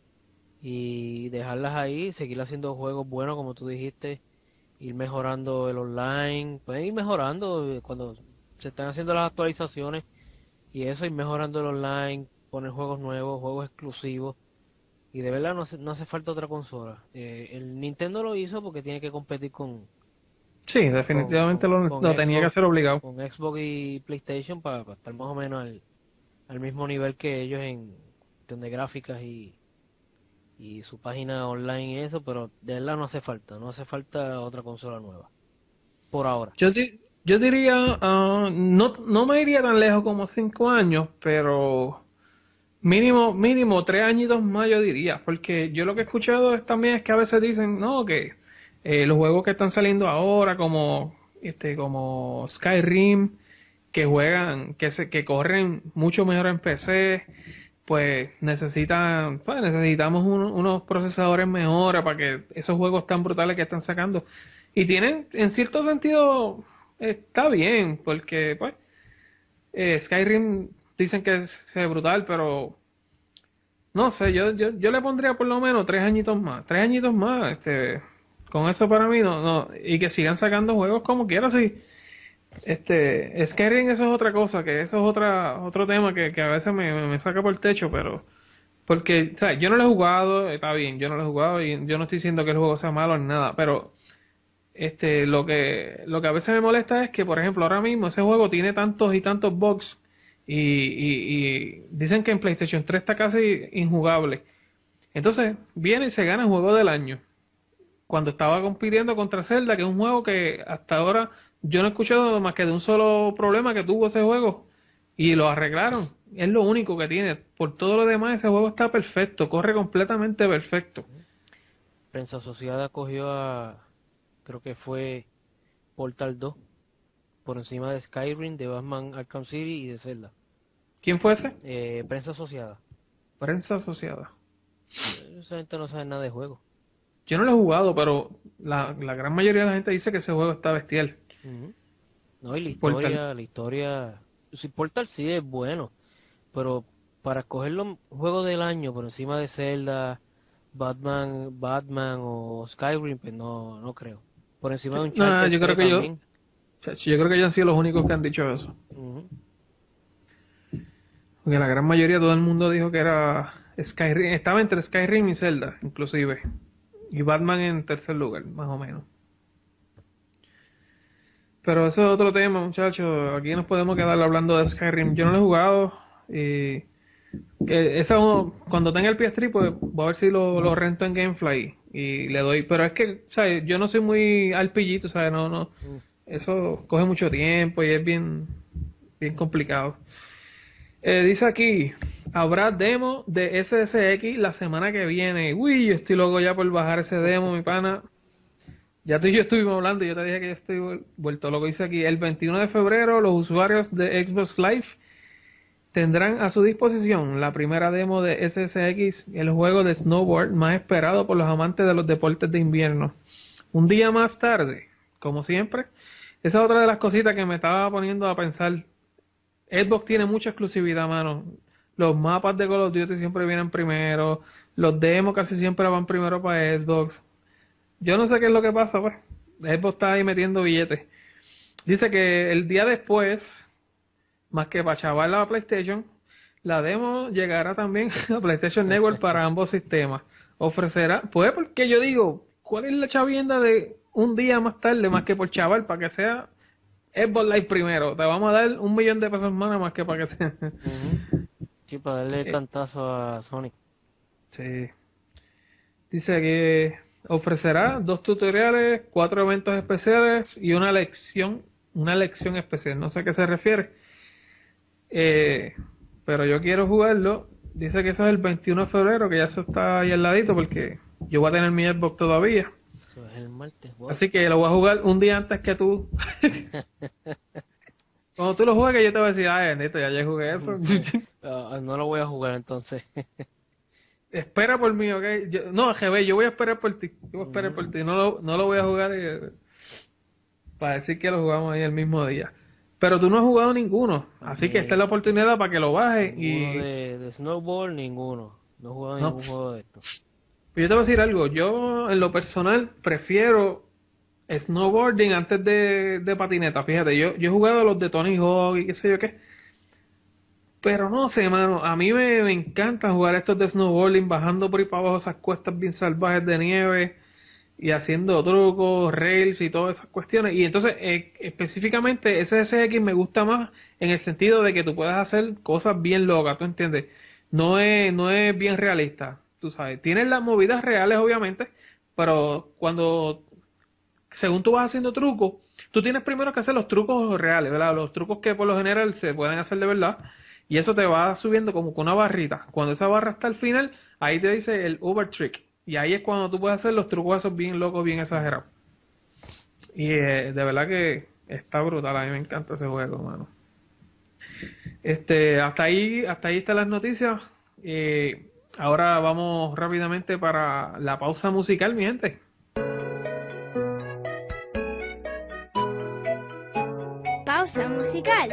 y dejarlas ahí, seguir haciendo juegos buenos como tú dijiste, ir mejorando el online, pueden ir mejorando cuando se están haciendo las actualizaciones y eso, ir mejorando el online, poner juegos nuevos, juegos exclusivos, y de verdad no hace, no hace falta otra consola. Eh, el Nintendo lo hizo porque tiene que competir con Sí, definitivamente con, lo, con lo Xbox, tenía que hacer obligado. con Xbox y PlayStation para, para estar más o menos al, al mismo nivel que ellos en cuestión de gráficas y y su página online y eso, pero de verdad no hace falta, no hace falta otra consola nueva, por ahora. Yo, di- yo diría, ah, no, no me iría tan lejos como cinco años, pero Mínimo, mínimo tres añitos más yo diría, porque yo lo que he escuchado es, también es que a veces dicen, no, que eh, los juegos que están saliendo ahora, como este, como Skyrim, que juegan, que se, que corren mucho mejor en P C, pues necesitan, pues necesitamos un- unos procesadores mejores para que esos juegos tan brutales que están sacando. Y tienen, en cierto sentido, está bien, porque pues eh, Skyrim dicen que es, se ve brutal, pero no sé, yo, yo, yo le pondría por lo menos tres añitos más, tres añitos más, este, con eso para mí no, no, y que sigan sacando juegos como quiera, sí. Este, Skyrim eso es otra cosa, que eso es otra, otro tema que, que a veces me, me me saca por el techo, pero, porque, o sea, yo no lo he jugado, está bien, yo no lo he jugado y yo no estoy diciendo que el juego sea malo ni nada, pero este, lo que, lo que a veces me molesta es que, por ejemplo, ahora mismo ese juego tiene tantos y tantos bugs y, y, y dicen que en PlayStation tres está casi injugable. Entonces, viene y se gana el juego del año. Cuando estaba compitiendo contra Zelda, que es un juego que hasta ahora yo no he escuchado más que de un solo problema que tuvo ese juego. Y lo arreglaron. Es lo único que tiene. Por todo lo demás, ese juego está perfecto. Corre completamente perfecto. Prensa asociada cogió a, creo que fue Portal dos, por encima de Skyrim, de Batman Arkham City y de Zelda. ¿Quién fue ese? Eh, prensa asociada. Prensa asociada. Esa gente no sabe nada de juego. Yo no lo he jugado, pero la, la gran mayoría de la gente dice que ese juego está bestial. Ujú. No, y la Portal. historia, la historia... Sí, Portal sí es bueno, pero para escogerlo juego del año por encima de Zelda, Batman, Batman o Skyrim, pues no, no creo. Por encima de un No, yo creo que yo, también. chacho, yo creo que ellos han sido los únicos que han dicho eso. Ujú. Porque la gran mayoría, todo el mundo dijo que era Skyrim, estaba entre Skyrim y Zelda, inclusive. Y Batman en tercer lugar, más o menos. Pero eso es otro tema, muchachos. Aquí nos podemos quedar hablando de Skyrim. Yo no lo he jugado. Y que esa, cuando tenga el P S tres, pues voy a ver si lo, lo rento en Gamefly. Y le doy. Pero es que, ¿sabes? Yo no soy muy R P G, ¿sabes? No, no. Mm. Eso coge mucho tiempo y es bien, bien complicado. Eh, dice aquí, habrá demo de S S X la semana que viene. Uy, yo estoy loco ya por bajar ese demo, mi pana. Ya tú y yo estuvimos hablando y yo te dije que yo estoy vuel- vuelto loco. Dice aquí, el veintiuno de febrero los usuarios de Xbox Live tendrán a su disposición la primera demo de S S X, el juego de snowboard más esperado por los amantes de los deportes de invierno. Un día más tarde, como siempre, esa es otra de las cositas que me estaba poniendo a pensar. Xbox tiene mucha exclusividad, mano. Los mapas de Call of Duty siempre vienen primero, los demos casi siempre van primero para Xbox. Yo no sé qué es lo que pasa, pues. Xbox está ahí metiendo billetes. Dice que el día después, más que para chavar la PlayStation, la demo llegará también a PlayStation Network para ambos sistemas. Ofrecerá, pues porque yo digo, ¿cuál es la chavienda de un día más tarde, más que por chaval, para que sea Xbox Live primero? Te vamos a dar un millón de pesos más, más que para que sea. Ujú. Sí, para darle el Eh, cantazo a Sony. sí. Dice que ofrecerá dos tutoriales, cuatro eventos especiales y una lección, una lección especial. No sé a qué se refiere. Eh, pero yo quiero jugarlo. Dice que eso es el veintiuno de febrero, que ya eso está ahí al ladito, porque yo voy a tener mi Xbox todavía. Eso es el martes. Wow. Así que lo voy a jugar un día antes que tú. Cuando tú lo juegues, yo te voy a decir, ay, Neto, ya, ya jugué eso. Ah, no lo voy a jugar entonces. Espera por mí, ¿ok? Yo, no, G B, yo voy a esperar por ti. Yo voy a esperar por ti. No lo, no lo voy a jugar eh, para decir que lo jugamos ahí el mismo día. Pero tú no has jugado ninguno. Así que esta es la oportunidad para que lo bajes. Ninguno Y de, de Snowball, ninguno. No he jugado no. ningún juego de esto. Pues yo te voy a decir algo. Yo, en lo personal, prefiero snowboarding antes de, de patineta. Fíjate, yo, yo he jugado los de Tony Hawk y qué sé yo qué. Pero no sé, mano, a mí me, me encanta jugar estos de snowboarding, bajando por ahí para abajo esas cuestas bien salvajes de nieve y haciendo trucos, rails y todas esas cuestiones. Y entonces, eh, específicamente, S S X me gusta más en el sentido de que tú puedes hacer cosas bien locas, ¿tú entiendes? No es, no es bien realista, tú sabes. Tienes las movidas reales, obviamente, pero cuando, según tú vas haciendo trucos, tú tienes primero que hacer los trucos reales, ¿verdad? Los trucos que por lo general se pueden hacer de verdad. y eso te va subiendo como con una barrita. Cuando esa barra está al final, ahí te dice el Uber Trick, y ahí es cuando tú puedes hacer los trucos esos bien locos, bien exagerados. Y eh, de verdad que está brutal, a mí me encanta ese juego, mano. Este, hasta ahí, hasta ahí están las noticias. Eh, ahora vamos rápidamente para la pausa musical, mi gente. Pausa musical.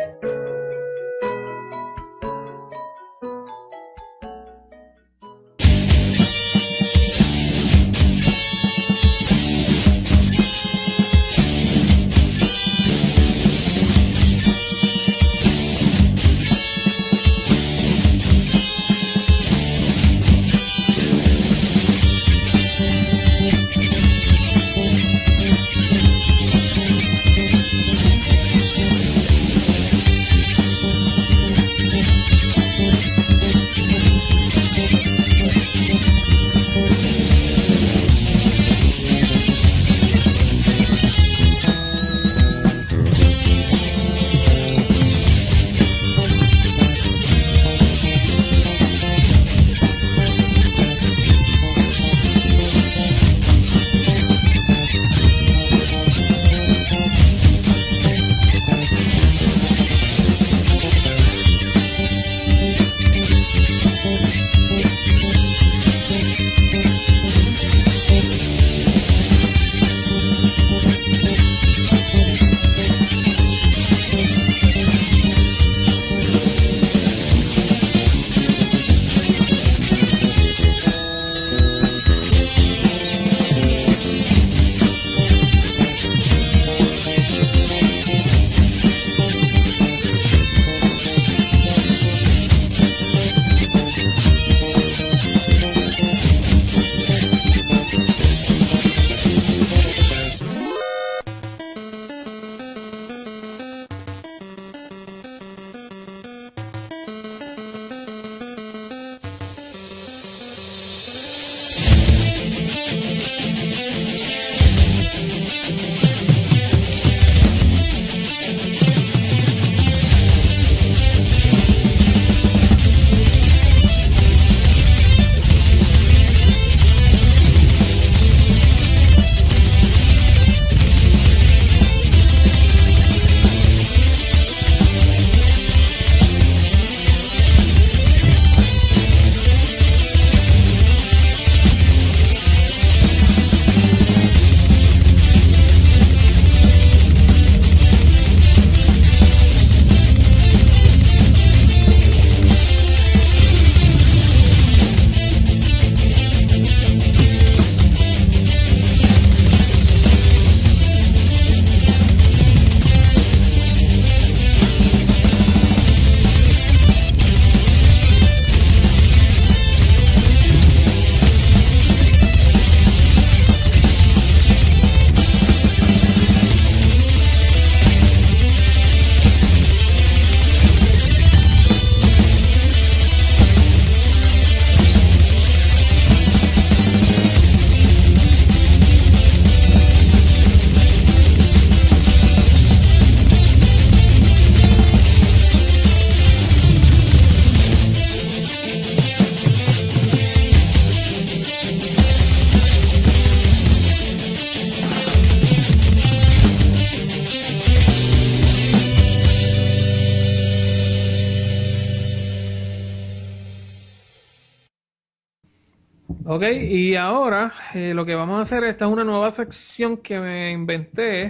Ok, y ahora eh, lo que vamos a hacer, esta es una nueva sección que me inventé.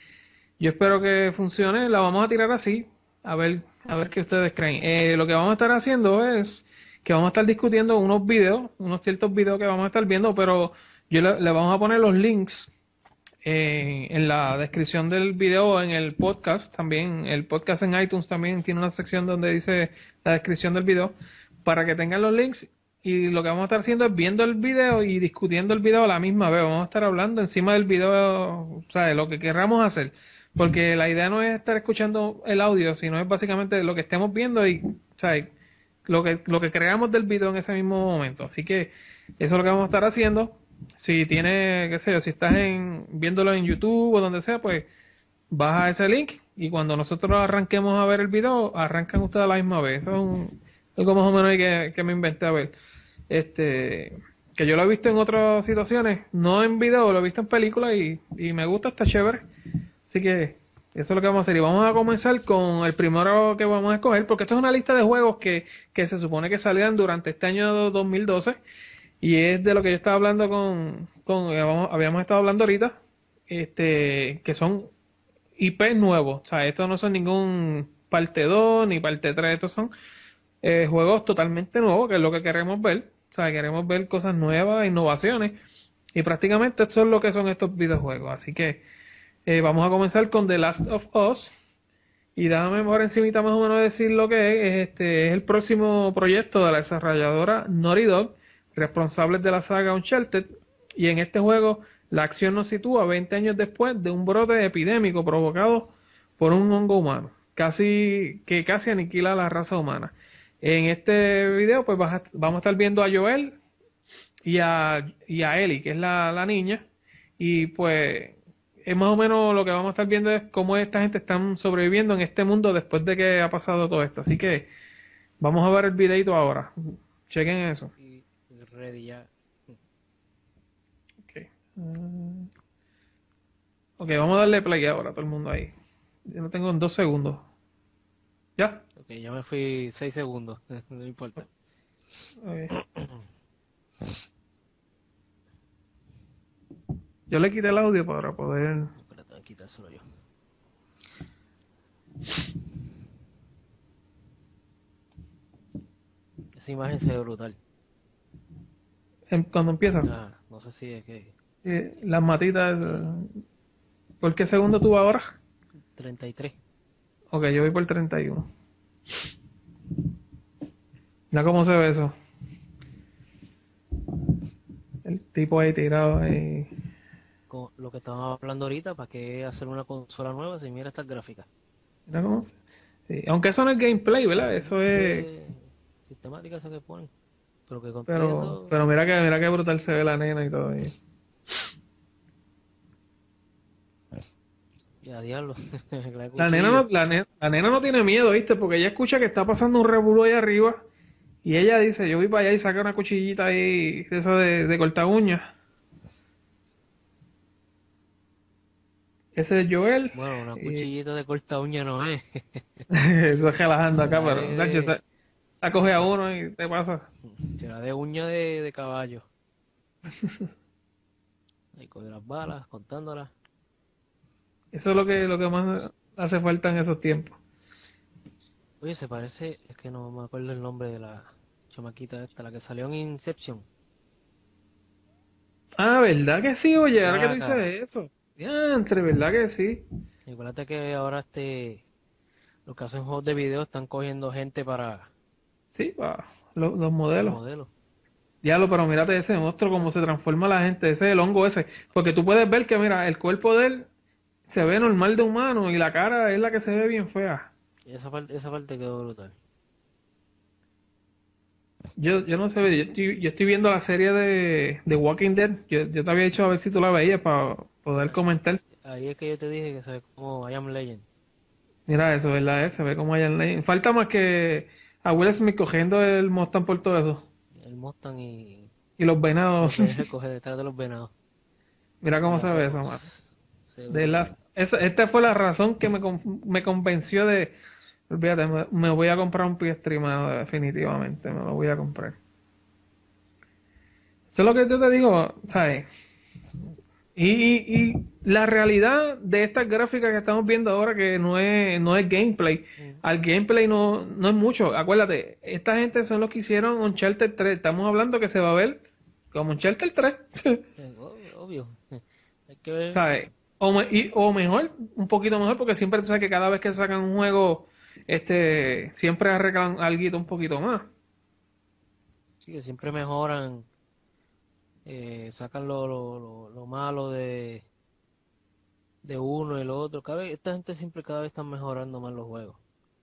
Yo espero que funcione, la vamos a tirar así, a ver, a ver qué ustedes creen. Eh, lo que vamos a estar haciendo es que vamos a estar discutiendo unos videos, unos ciertos videos que vamos a estar viendo, pero yo le, le vamos a poner los links eh, en la descripción del video, en el podcast también. El podcast en iTunes también tiene una sección donde dice la descripción del video, para que tengan los links. Y lo que vamos a estar haciendo es viendo el video y discutiendo el video a la misma vez. Vamos a estar hablando encima del video, o sea, de lo que queramos hacer. Porque la idea no es estar escuchando el audio, sino es básicamente lo que estemos viendo y, o sea, lo que lo que creamos del video en ese mismo momento. Así que eso es lo que vamos a estar haciendo. Si tiene, qué sé yo, si estás en, viéndolo en YouTube o donde sea, pues baja ese link y cuando nosotros arranquemos a ver el video, arrancan ustedes a la misma vez. Eso es un, algo más o menos que, que me inventé a ver. Este, que yo lo he visto en otras situaciones, no en video, lo he visto en películas y, y me gusta, está chévere. Así que eso es lo que vamos a hacer. Y vamos a comenzar con el primero que vamos a escoger, porque esto es una lista de juegos que, que se supone que salgan durante este año dos mil doce. Y es de lo que yo estaba hablando con, con habíamos estado hablando ahorita, este, que son I P nuevos. O sea, estos no son ningún parte dos ni parte tres, estos son eh, juegos totalmente nuevos, que es lo que queremos ver. O sea, queremos ver cosas nuevas, innovaciones, y prácticamente esto es lo que son estos videojuegos. Así que eh, vamos a comenzar con The Last of Us. Y déjame por encimita más o menos decir lo que es. es este es el próximo proyecto de la desarrolladora Naughty Dog, responsables de la saga Uncharted, y en este juego la acción nos sitúa veinte años después de un brote epidémico provocado por un hongo humano, casi que casi aniquila a la raza humana. En este video pues vas a, vamos a estar viendo a Joel y a, y a Ellie, que es la, la niña, y pues es más o menos lo que vamos a estar viendo es cómo esta gente están sobreviviendo en este mundo después de que ha pasado todo esto. Así que vamos a ver el videito ahora. Chequen eso. Ready ya. Okay. Uh, ok, vamos a darle play ahora a todo el mundo ahí. Yo lo tengo en dos segundos. ¿Ya? Ok, ya me fui seis segundos. No importa. Okay. Yo le quité el audio para poder... Espérate, voy a quitárselo yo. Esa imagen se ve brutal. Cuando empieza, Ah, no sé si es que... eh, las matitas... ¿Por qué segundo tú vas ahora? treinta y tres. Ok, yo voy por treinta y uno. Mira cómo se ve eso. El tipo ahí tirado ahí. Con lo que estábamos hablando ahorita, ¿para qué hacer una consola nueva si mira estas gráficas? Mira cómo se... Sí, aunque eso no es gameplay, ¿verdad? Eso es... Eh, sistemática esa que ponen. Pero que con Pero, eso... pero mira que mira que brutal se ve la nena y todo ahí. Ya, diablo. La nena, no, la, nena, la nena no tiene miedo, ¿viste? Porque ella escucha que está pasando un revuelo ahí arriba. Y ella dice, yo voy para allá y saca una cuchillita ahí, de esa de, de corta uñas. Ese es Joel. Bueno, una y... cuchillita de corta uña no es. Eso es relajando acá, pero de... Nacho, se, se coge a uno y te pasa. Será de uña de, de caballo. Ahí coge las balas, contándolas. Eso es lo que, lo que más hace falta en esos tiempos. Oye, se parece, es que no me acuerdo el nombre de la chamaquita esta, la que salió en Inception. Ah, ¿verdad que sí? Oye, ahora que tú Acá. dices eso. Diantre, ¿verdad que sí? Y acuérdate que ahora este, los que hacen juegos de video están cogiendo gente para Sí, pa, lo- los los modelos. modelos. Diablo, pero mírate ese monstruo, cómo se transforma la gente, ese es el hongo ese. Porque tú puedes ver que, mira, el cuerpo de él se ve normal de humano y la cara es la que se ve bien fea. Y esa parte, esa parte quedó brutal. Yo, yo no sé, yo estoy, yo estoy viendo la serie de, de Walking Dead. Yo, yo te había dicho a ver si tú la veías para poder comentar. Ahí es que yo te dije que se ve como I Am Legend. Mira eso, ¿verdad? Eh, Se ve como Ian Lane. Falta más que a Will Smith cogiendo el Mustang por todo eso. El Mustang y Y los venados. lo que coge detrás de los venados. Mira cómo Las se ve eso, ojos. man. Se ve De brutal. las, esa, esta fue la razón que me, con- me convenció de... Olvídate, me, me voy a comprar un P S tres, mano, definitivamente. Me lo voy a comprar. Eso es lo que yo te digo, ¿sabes? Y, y, y la realidad de estas gráficas que estamos viendo ahora, que no es, no es gameplay. Mm. Al gameplay no, no es mucho. Acuérdate, esta gente son los que hicieron Uncharted tres. Estamos hablando que se va a ver como Uncharted tres. Eh, ob- Obvio. Hay que ver. ¿Sabes? O, me- y- o mejor, un poquito mejor, porque siempre tú sabes que cada vez que sacan un juego, este siempre arreglan algo un poquito más. Sí, que siempre mejoran. Eh, sacan lo, lo, lo, lo malo de de uno y lo otro. Cada vez, esta gente siempre cada vez están mejorando más los juegos.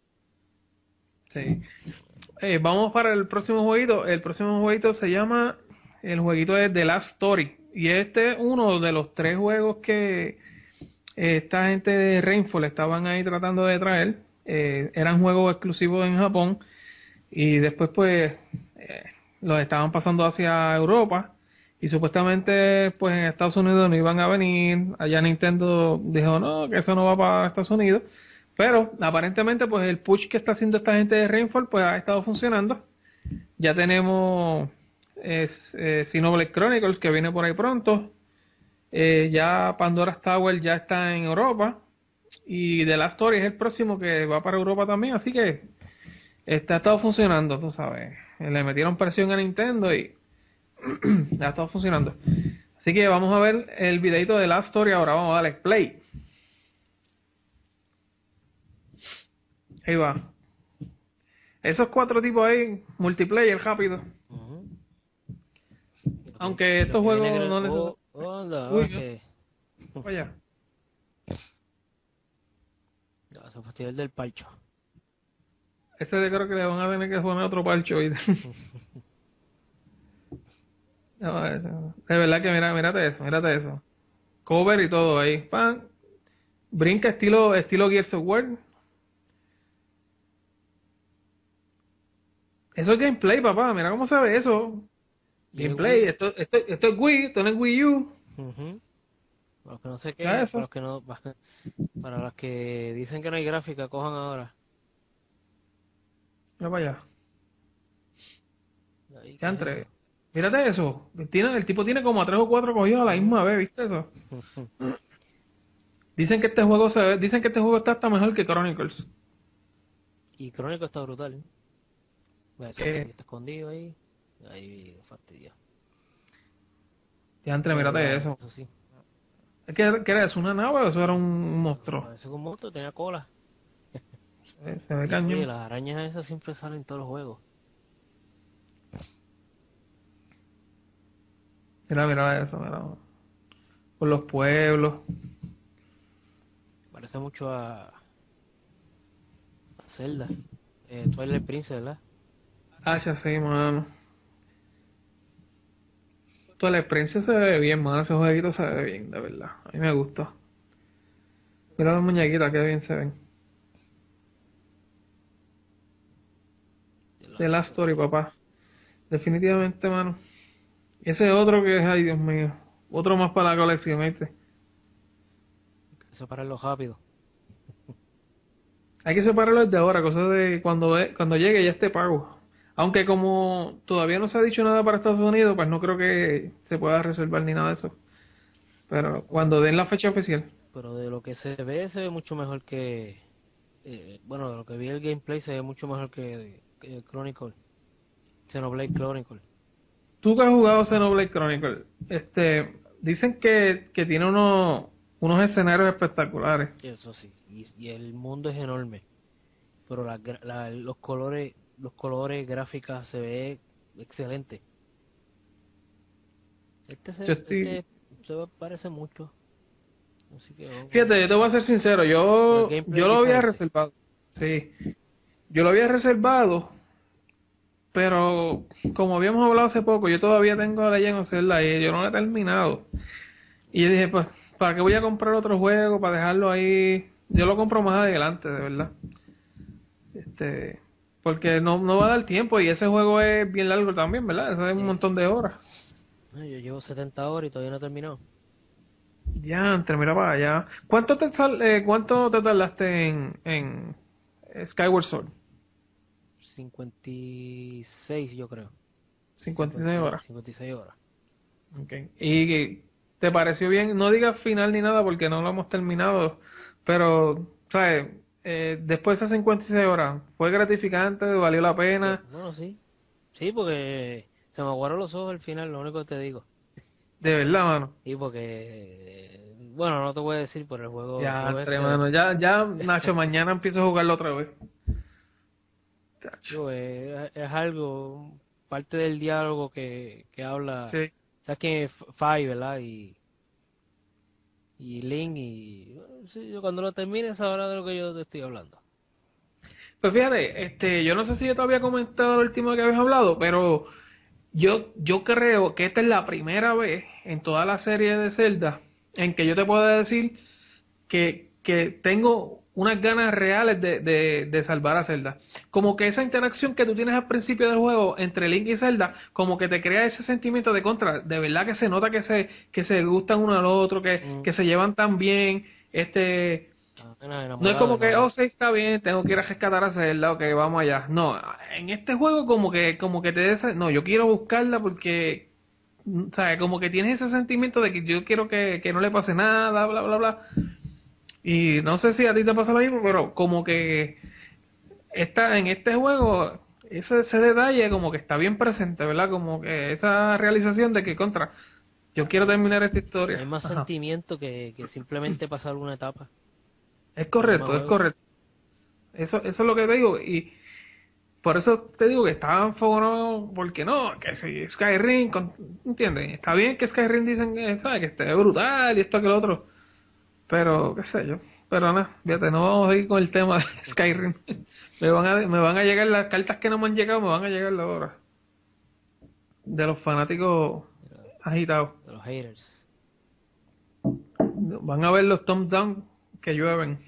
Sí. Eh, vamos para el próximo jueguito. El próximo jueguito se llama, el jueguito es The Last Story. Y este es uno de los tres juegos que eh, esta gente de Rainfall estaban ahí tratando de traer, eh, eran juegos exclusivos en Japón y después pues eh, los estaban pasando hacia Europa y supuestamente pues en Estados Unidos no iban a venir, allá Nintendo dijo no, que eso no va para Estados Unidos, pero aparentemente pues el push que está haciendo esta gente de Rainfall pues ha estado funcionando. Ya tenemos es, eh, Xenoblade Chronicles que viene por ahí pronto, eh, ya Pandora's Tower ya está en Europa y The Last Story es el próximo que va para Europa también, así que está ha estado funcionando, tú sabes, le metieron presión a Nintendo y ha estado funcionando. Así que vamos a ver el videito de Last Story ahora, vamos a darle play. Ahí va. Esos cuatro tipos ahí, multiplayer rápido. Ujú. Aunque Lo que estos juegos viene gra- no oh, necesitan... onda, Uy, ok. Vaya. Ya, se fastidió el del palcho. Este yo creo que le van a tener que poner otro parcho hoy. No, eso. De verdad que mira, mírate eso, mírate eso. Cover y todo ahí. Pan. Brinca estilo, estilo Gears of War. Eso es gameplay, papá. Mira cómo se ve eso. Y el Gameplay. Wii. Esto, esto, esto es Wii, esto no es Wii U. Ujú. Para los que no sé qué, Ya para eso. los que no, para los que dicen que no hay gráfica, cojan ahora. Mira para allá. Ahí, Ya ¿qué es entre. eso? Mírate eso. Tiene, el tipo tiene como a tres o cuatro cogidos a la misma vez, ¿viste eso? Dicen que este juego se ve, dicen que este juego está hasta mejor que Chronicles. Y Crónico está brutal. ¿Eh? Ve, eso Eh, está escondido ahí. Ahí, fastidio. Ya entre, Pero mírate ya, eso. eso sí. ¿Es que, que era eso? ¿Una nave o eso era un monstruo? Parece que un monstruo tenía cola. Se, se ve Oye, cañón. las arañas esas siempre salen en todos los juegos. Mira, mira eso, mira. Por los pueblos. Parece mucho a, a Zelda. Eh, Twilight Princess, ¿verdad? Ah, ya sí, mano. Toda la experiencia se ve bien, mano. Ese jueguito se ve bien, de verdad. A mí me gusta. Mira las muñequitas, que bien se ven. De The la- Last Story, papá. Definitivamente, mano. Ese otro que es, ay Dios mío. Otro más para la colección, ¿viste? Separarlo rápido. Hay que separarlo desde ahora, cosa de cuando ve- cuando llegue ya esté pago. Aunque como todavía no se ha dicho nada para Estados Unidos, pues no creo que se pueda reservar ni nada de eso. Pero cuando den la fecha oficial. Pero de lo que se ve, se ve mucho mejor que... eh, bueno, de lo que vi el gameplay, se ve mucho mejor que, que Chronicle. Xenoblade Chronicle. Tú que has jugado Xenoblade Chronicles, este, dicen que, que tiene unos, unos escenarios espectaculares. Eso sí. Y, y el mundo es enorme. Pero la, gra- la- los colores, los colores gráficas se ve excelente. Este se, Yo estoy, este se ve- parece mucho. Así que vamos- fíjate, yo te voy a ser sincero, Pero yo, el gameplay yo es lo había diferente. reservado. Sí, yo lo había reservado, pero como habíamos hablado hace poco, yo todavía tengo Legend of Zelda y yo no lo he terminado. Y yo dije, pues, ¿para qué voy a comprar otro juego? Para dejarlo ahí. Yo lo compro más adelante, de verdad. Este, porque no, no va a dar tiempo y ese juego es bien largo también, ¿verdad? Eso es un Sí. montón de horas. Ay, yo llevo setenta horas y todavía no he terminado. Ya, entre, mira para allá. ¿Cuánto te, sal- eh, cuánto te tardaste en, en Skyward Sword? cincuenta y seis yo creo. cincuenta y seis horas. cincuenta y seis horas. Okay. ¿Y te pareció bien? No digas final ni nada porque no lo hemos terminado, pero, ¿sabes? Eh, después de esas cincuenta y seis horas, ¿fue gratificante? ¿Valió la pena? Bueno, sí. Sí, porque se me aguaron los ojos al final, lo único que te digo. De verdad, mano. Y porque, eh, bueno, no te voy a decir, pero el juego... el Ya, juego entre, este- mano. Ya, ya, Nacho, mañana empiezo a jugarlo otra vez. Chacho. Digo, eh, es, algo, parte del diálogo que, que habla, Sí. sabes que es Five, ¿verdad? Y, y Link, y bueno, sí, yo cuando lo termine sabrás de lo que yo te estoy hablando. Pues fíjate, este, yo no sé si yo te había comentado lo último que habías hablado, pero yo, yo creo que esta es la primera vez en toda la serie de Zelda en que yo te puedo decir que, que tengo unas ganas reales de, de, de salvar a Zelda. Como que esa interacción que tú tienes al principio del juego entre Link y Zelda, como que te crea ese sentimiento de contra. De verdad que se nota que se, que se gustan uno al otro, que, Mm. que se llevan tan bien. Este, no es como que, oh, sí, está bien, tengo que ir a rescatar a Zelda, ok, vamos allá. No, en este juego como que, como que te des, no, yo quiero buscarla porque, o sea, como que tienes ese sentimiento de que yo quiero que, que no le pase nada, bla, bla, bla. Y no sé si a ti te pasa lo mismo, pero como que está en este juego, ese, ese detalle como que está bien presente, ¿verdad? Como que esa realización de que contra, yo quiero terminar esta historia. Hay más Ajá. sentimiento que, que simplemente pasar una etapa. Es en el mismo correcto, es juego. correcto. Eso, eso es lo que te digo. Y por eso te digo que estaban fogonados, porque no, que si Skyrim, con, ¿entiendes? Está bien que Skyrim dicen que, ¿sabes? Que esté brutal y esto que lo otro, pero qué sé yo. Pero nada, fíjate, no vamos a ir con el tema de Skyrim. me van a me van a llegar las cartas que no me han llegado, me van a llegar ahora. De los fanáticos agitados. De los haters. Van a ver los thumbs down que llueven.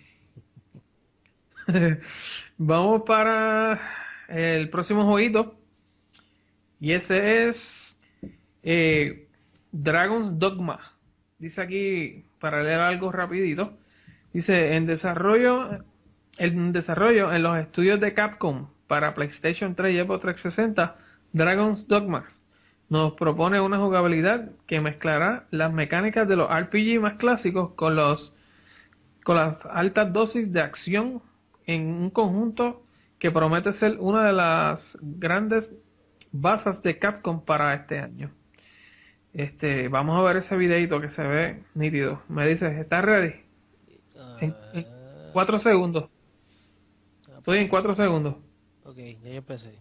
Vamos para el próximo jueguito. Y ese es eh, Dragon's Dogma. Dice aquí, para leer algo rapidito, dice, en desarrollo, en desarrollo en los estudios de Capcom para PlayStation tres y Xbox trescientos sesenta, Dragon's Dogma nos propone una jugabilidad que mezclará las mecánicas de los R P G más clásicos con los con las altas dosis de acción en un conjunto que promete ser una de las grandes bazas de Capcom para este año. Este, vamos a ver ese videito que se ve nítido. Me dices, ¿estás ready? En, en cuatro segundos. Estoy en cuatro segundos. Ok, ya yo empecé.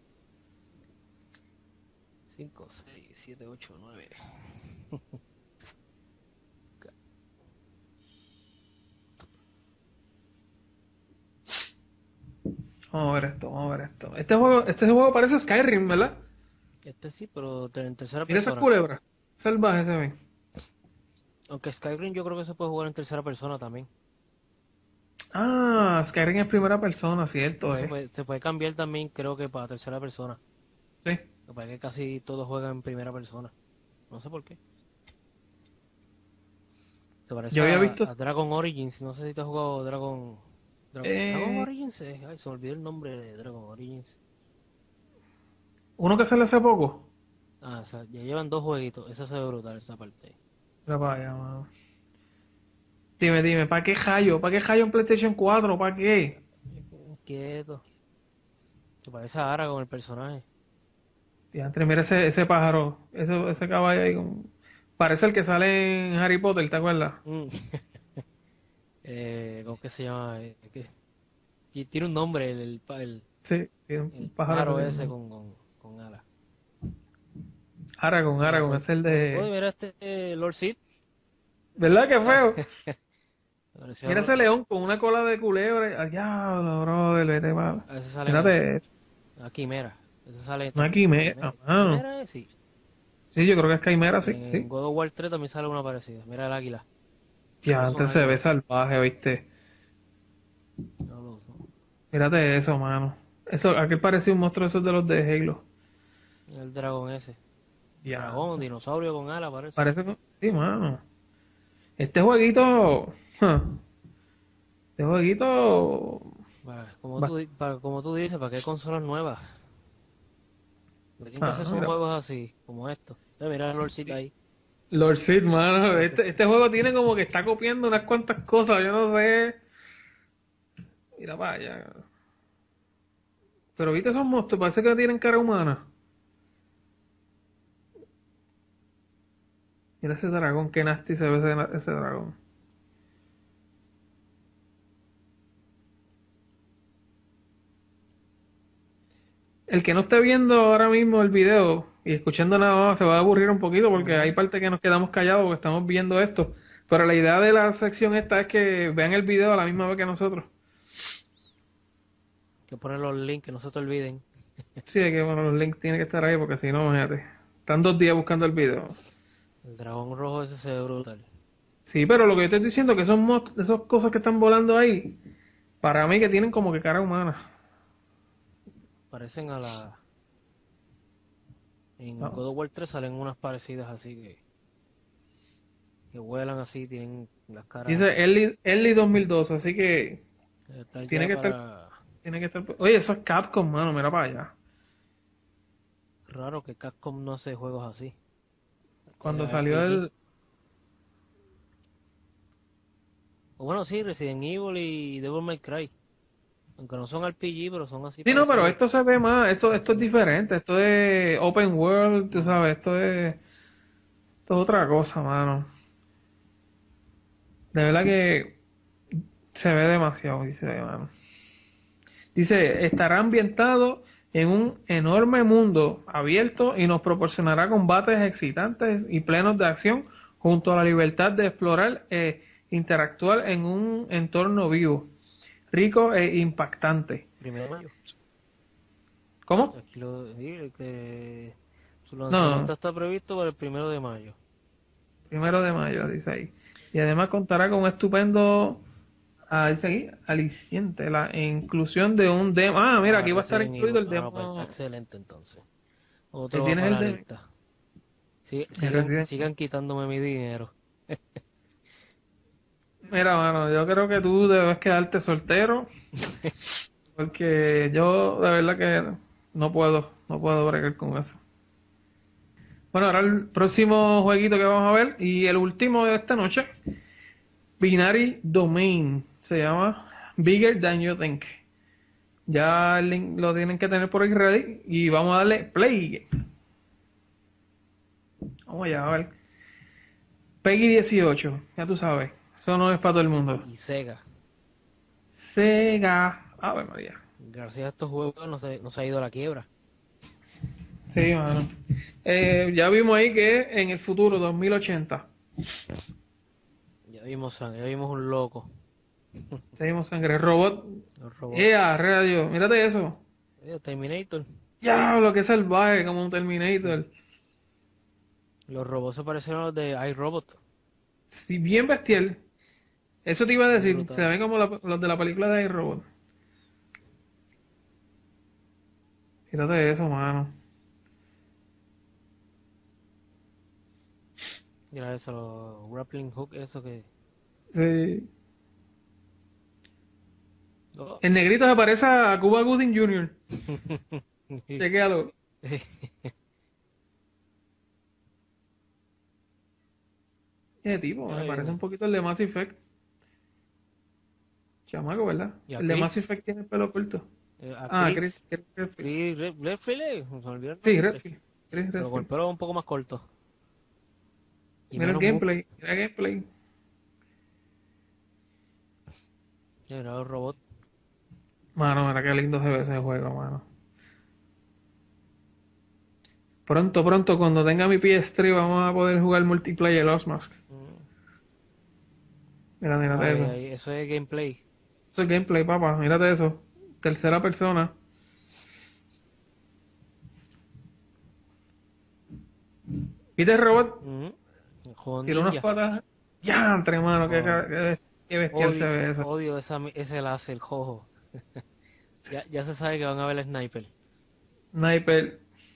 cinco, seis, siete, ocho, nueve. Vamos a ver esto, vamos a ver esto. Este juego, este juego parece Skyrim, ¿verdad? Este sí, pero en tercera Mira esas persona. culebras. Salvajes se ven. Aunque Skyrim yo creo que se puede jugar en tercera persona también. Ah, Skyrim es primera persona, cierto, Se eh. puede, se puede cambiar también, creo que para tercera persona. Sí. Lo que pasa es que casi todos juegan en primera persona. No sé por qué. Se parece Yo había a, visto- a Dragon Origins. No sé si te has jugado Dragon... Dragon, Eh. Dragon Origins. eh, Ay, se me olvidó el nombre de Dragon Origins. Uno que sale hace poco. Ah, o sea, ya llevan dos jueguitos. Eso se ve brutal, esa parte. Mira para allá, mano. Dime, dime, ¿para qué hallo? ¿Para qué hallo en PlayStation cuatro? ¿Para qué? Quieto. Se parece a Aragorn el personaje. Diantre, mira ese, ese pájaro, ese, ese caballo ahí. Con... Parece el que sale en Harry Potter, ¿te acuerdas? Mm. eh, ¿Cómo que se llama? Eh, que- y tiene un nombre, el, el, pa- el, Sí, tiene un el pájaro. pájaro ese. ese con, con, con alas. Aragorn, Aragorn, es el Oye, de... mira este eh, Lord Sid. ¿Verdad que feo? Parecía- Mira ese león con una cola de culebra. Allá, brother, vete mal. A ese sale Mírate eso. una quimera. Ese sale Una quimera, mano. ¿Quimera es? Sí. Sí, yo creo que es Caimera, sí. En sí. God of War tres también sale una parecida. Mira el águila. Ya, antes se ve salvaje, ¿viste? No, no, no. Mírate eso, mano. Eso, aquel parecía un monstruo de esos de los de Halo. El dragón ese. Ya. Dragón, dinosaurio con alas, parece. Parece que... Sí, mano. Este jueguito... huh, Este jueguito... Para, como, Va. tú, di- para, como tú dices, ¿para qué consolas nuevas? Lo que tienen que Ah, hacer son mira. juegos así, como estos. Eh, Mira el Lord Sid ahí. Lord Sid, mano. Este, este juego tiene como que está copiando unas cuantas cosas. Yo no sé... Mira, vaya. Pero viste esos monstruos, parece que no tienen cara humana. Mira ese dragón, qué nasty se ve ese, ese dragón. El que no esté viendo ahora mismo el video y escuchando nada más se va a aburrir un poquito porque hay parte que nos quedamos callados porque estamos viendo esto. Pero la idea de la sección esta es que vean el video a la misma vez que nosotros. Hay que poner los links, que no se te olviden. Sí, es que bueno, los links tienen que estar ahí porque si no, imagínate. Están dos días buscando el video. El dragón rojo ese se ve brutal. Sí, pero lo que yo te estoy diciendo que esos, mon- esas cosas que están volando ahí, para mí que tienen como que cara humana. Parecen a la... En Vamos. God of War tres salen unas parecidas así que... Que vuelan así, tienen las caras... Dice Early, Early dos mil dos, así que Están tiene ya que estar, para... tiene que estar. Oye, eso es Capcom, mano, mira para allá. Raro que Capcom no hace juegos así. Cuando Eh, salió R P G. el, O bueno, sí, Resident Evil y Devil May Cry. Aunque no son R P G, pero son así sí, no, pero parecidos. esto se ve más, esto, esto es diferente, esto es open world, tú sabes, esto es, esto es otra cosa, mano. De verdad que se ve demasiado, dice, mano. Dice, estará ambientado en un enorme mundo abierto y nos proporcionará combates excitantes y plenos de acción junto a la libertad de explorar e interactuar en un entorno vivo, rico e impactante. Primero de mayo. ¿Cómo? Aquí lo sí, que su No, lanzamiento no, está previsto para el primero de mayo. primero de mayo, dice ahí. Y además contará con un estupendo, ah, dice aquí, aliciente, la inclusión de un demo. Ah, mira, Ah, aquí va a estar Resident incluido Evil. el Ah, no, pues está demo. excelente entonces. Que Otro va tienes para el la de lista. Sí, el sigan, Resident. sigan quitándome mi dinero. Mira, mano, yo creo que tú debes quedarte soltero, porque yo de verdad que no puedo, no puedo bregar con eso. Bueno, ahora el próximo jueguito que vamos a ver, y el último de esta noche, Binary Domain, se llama Bigger Than You Think. Ya el link lo tienen que tener por ahí ready, y vamos a darle play. Vamos allá, a ver. Peggy dieciocho, ya tú sabes, eso no es para todo el mundo. Y Sega. Sega, Ave María. Gracias a estos juegos no se, no se ha ido a la quiebra. Sí, mano. Eh, ya vimos ahí que en el futuro, dos mil ochenta, Ya vimos sangre, ya vimos un loco. seguimos sangre. Robot. Los robots. ¡Ea, radio! Mírate eso. Eh, Terminator. ¡Diablo, qué salvaje! Como un Terminator. Los robots se parecen a los de iRobot. Sí, bien bestial. Eso te iba a decir. Brutal. Se ven como la- los de la película de iRobot. Mírate eso, mano. Mira eso, los grappling hook, eso que... Sí. Oh. El negrito se parece a Cuba Gooding junior Chequéalo. Ese tipo, me Ay, parece Dios. un poquito el de Mass Effect. Chamaco, ¿verdad? ¿Y a El de Chris? Mass Effect tiene el pelo corto. Eh, a Ah, Chris, Chris. Chris Redfield. Chris Red- Redfield, eh, se me olvidó el Sí, nombre. Redfield. Chris Pero con el Redfield. pelo un poco más corto. Y Mira el menos mu- gameplay. Mira el gameplay. Mira los robots. Mano, mira qué lindo se ve ese juego, mano. Pronto, pronto, cuando tenga mi P S tres vamos a poder jugar multiplayer Lost Mask. Mm. Mira, mírate Ay, eso. ay, eso es gameplay. Eso es gameplay, papá. Mírate eso. Tercera persona. ¿Viste el robot? Mm. Juego Tiró unas ninja. patas. Ya, entre mano, qué, Oh. qué, qué bestial se ve Odio, eso. odio esa, ese láser, jojo. ya, ya se sabe que van a ver el sniper. Sniper.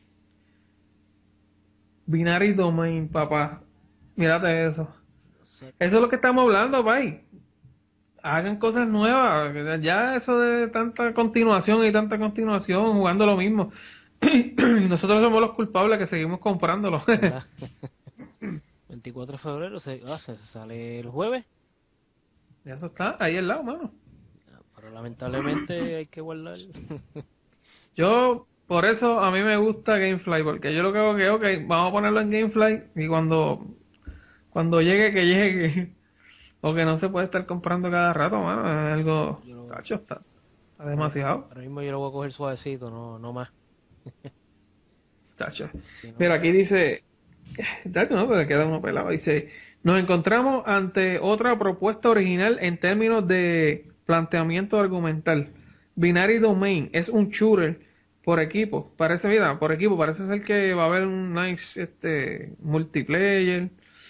Binary Domain, papá. Mírate eso. Eso es lo que estamos hablando, pay. Hagan cosas nuevas. que Ya eso de tanta continuación y tanta continuación, jugando lo mismo. Y nosotros somos los culpables que seguimos comprándolo. ¿Verdad? veinticuatro de febrero se, ah, se sale el jueves. Y eso está ahí al lado, mano. Pero lamentablemente hay que guardar. Yo, por eso a mí me gusta Gamefly, porque yo lo que hago es que, ok, vamos a ponerlo en Gamefly y cuando, cuando llegue, que llegue. O que no se puede estar comprando cada rato, mano. Es algo, Yo lo- cacho, está, está demasiado. Ahora mismo yo lo voy a coger suavecito, no, no más. Chacho. Si no- Mira, aquí dice, dale, no, pero queda uno pelado. Dice, nos encontramos ante otra propuesta original en términos de planteamiento argumental. Binary Domain es un shooter por equipo. Parece, mira, por equipo, parece ser que va a haber un nice este multiplayer.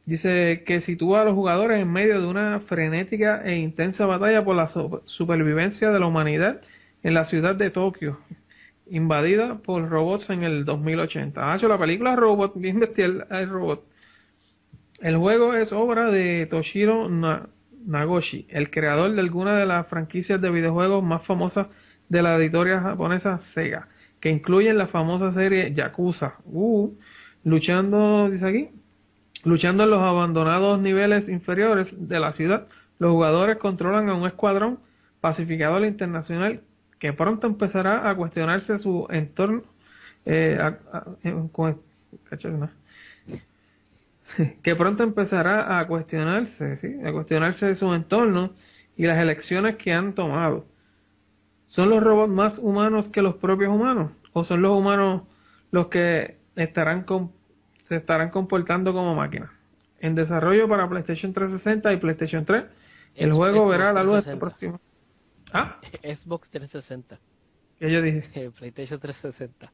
Dice que sitúa a los jugadores en medio de una frenética e intensa batalla por la so- supervivencia de la humanidad en la ciudad de Tokio, invadida por robots en el dos mil ochenta. Ah, hecho la película Robot, bien bestial el robot. El juego es obra de Toshiro Na- Nagoshi, el creador de alguna de las franquicias de videojuegos más famosas de la editorial japonesa Sega, que incluyen la famosa serie Yakuza. Uh, luchando, dice aquí, luchando en los abandonados niveles inferiores de la ciudad, los jugadores controlan a un escuadrón pacificador internacional que pronto empezará a cuestionarse su entorno, eh, a- a- en- cu- cachai, ¿no? que pronto empezará a cuestionarse, ¿sí? A cuestionarse de su entorno y las elecciones que han tomado. ¿Son los robots más humanos que los propios humanos? ¿O son los humanos los que estarán com- se estarán comportando como máquinas? En desarrollo para PlayStation trescientos sesenta y PlayStation tres, el Ex- juego Xbox verá la luz este trescientos próximo. Ah, sesenta. Xbox trescientos sesenta. que yo dije. Eh, PlayStation trescientos sesenta.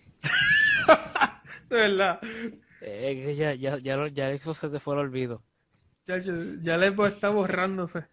De verdad. Eh, que ya, ya, ya, lo- ya el Xbox se te fue al olvido. Ya, ya, ya la Xbox está borrándose.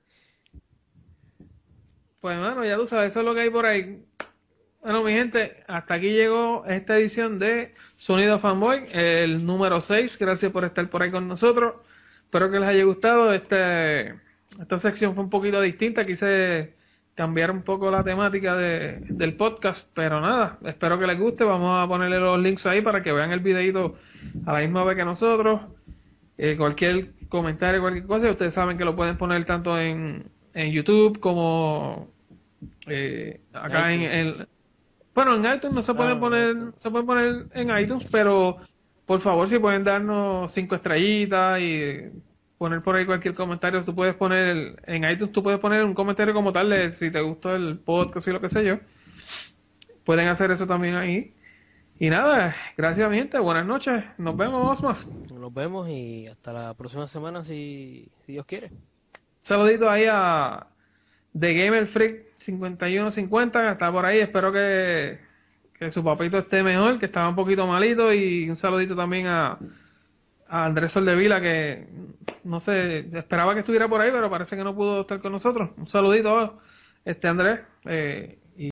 Pues hermano, ya tú sabes, eso es lo que hay por ahí. Bueno, mi gente, hasta aquí llegó esta edición de Sonido Fanboy, el número seis. Gracias por estar por ahí con nosotros. Espero que les haya gustado. Este, esta sección fue un poquito distinta. Quise cambiar un poco la temática de, del podcast, pero nada, espero que les guste. Vamos a ponerle los links ahí para que vean el videito a la misma vez que nosotros. Eh, cualquier comentario, cualquier cosa, ustedes saben que lo pueden poner tanto en, en YouTube como eh, acá en el... Bueno, en iTunes no se pueden Ah, poner, iTunes. se pueden poner en iTunes, pero por favor si pueden darnos cinco estrellitas y poner por ahí cualquier comentario. Tú puedes poner en iTunes, tú puedes poner un comentario como tal de si te gustó el podcast y lo que sé yo. Pueden hacer eso también ahí. Y nada, gracias mi gente, buenas noches, nos vemos más. Nos vemos y hasta la próxima semana si, si Dios quiere. Saludito ahí a The Gamer Freak cincuenta y uno cincuenta, que está por ahí. Espero que, que su papito esté mejor, que estaba un poquito malito. Y un saludito también a, a Andrés Soldevila, que no sé, esperaba que estuviera por ahí, pero parece que no pudo estar con nosotros. Un saludito, este Andrés. Eh,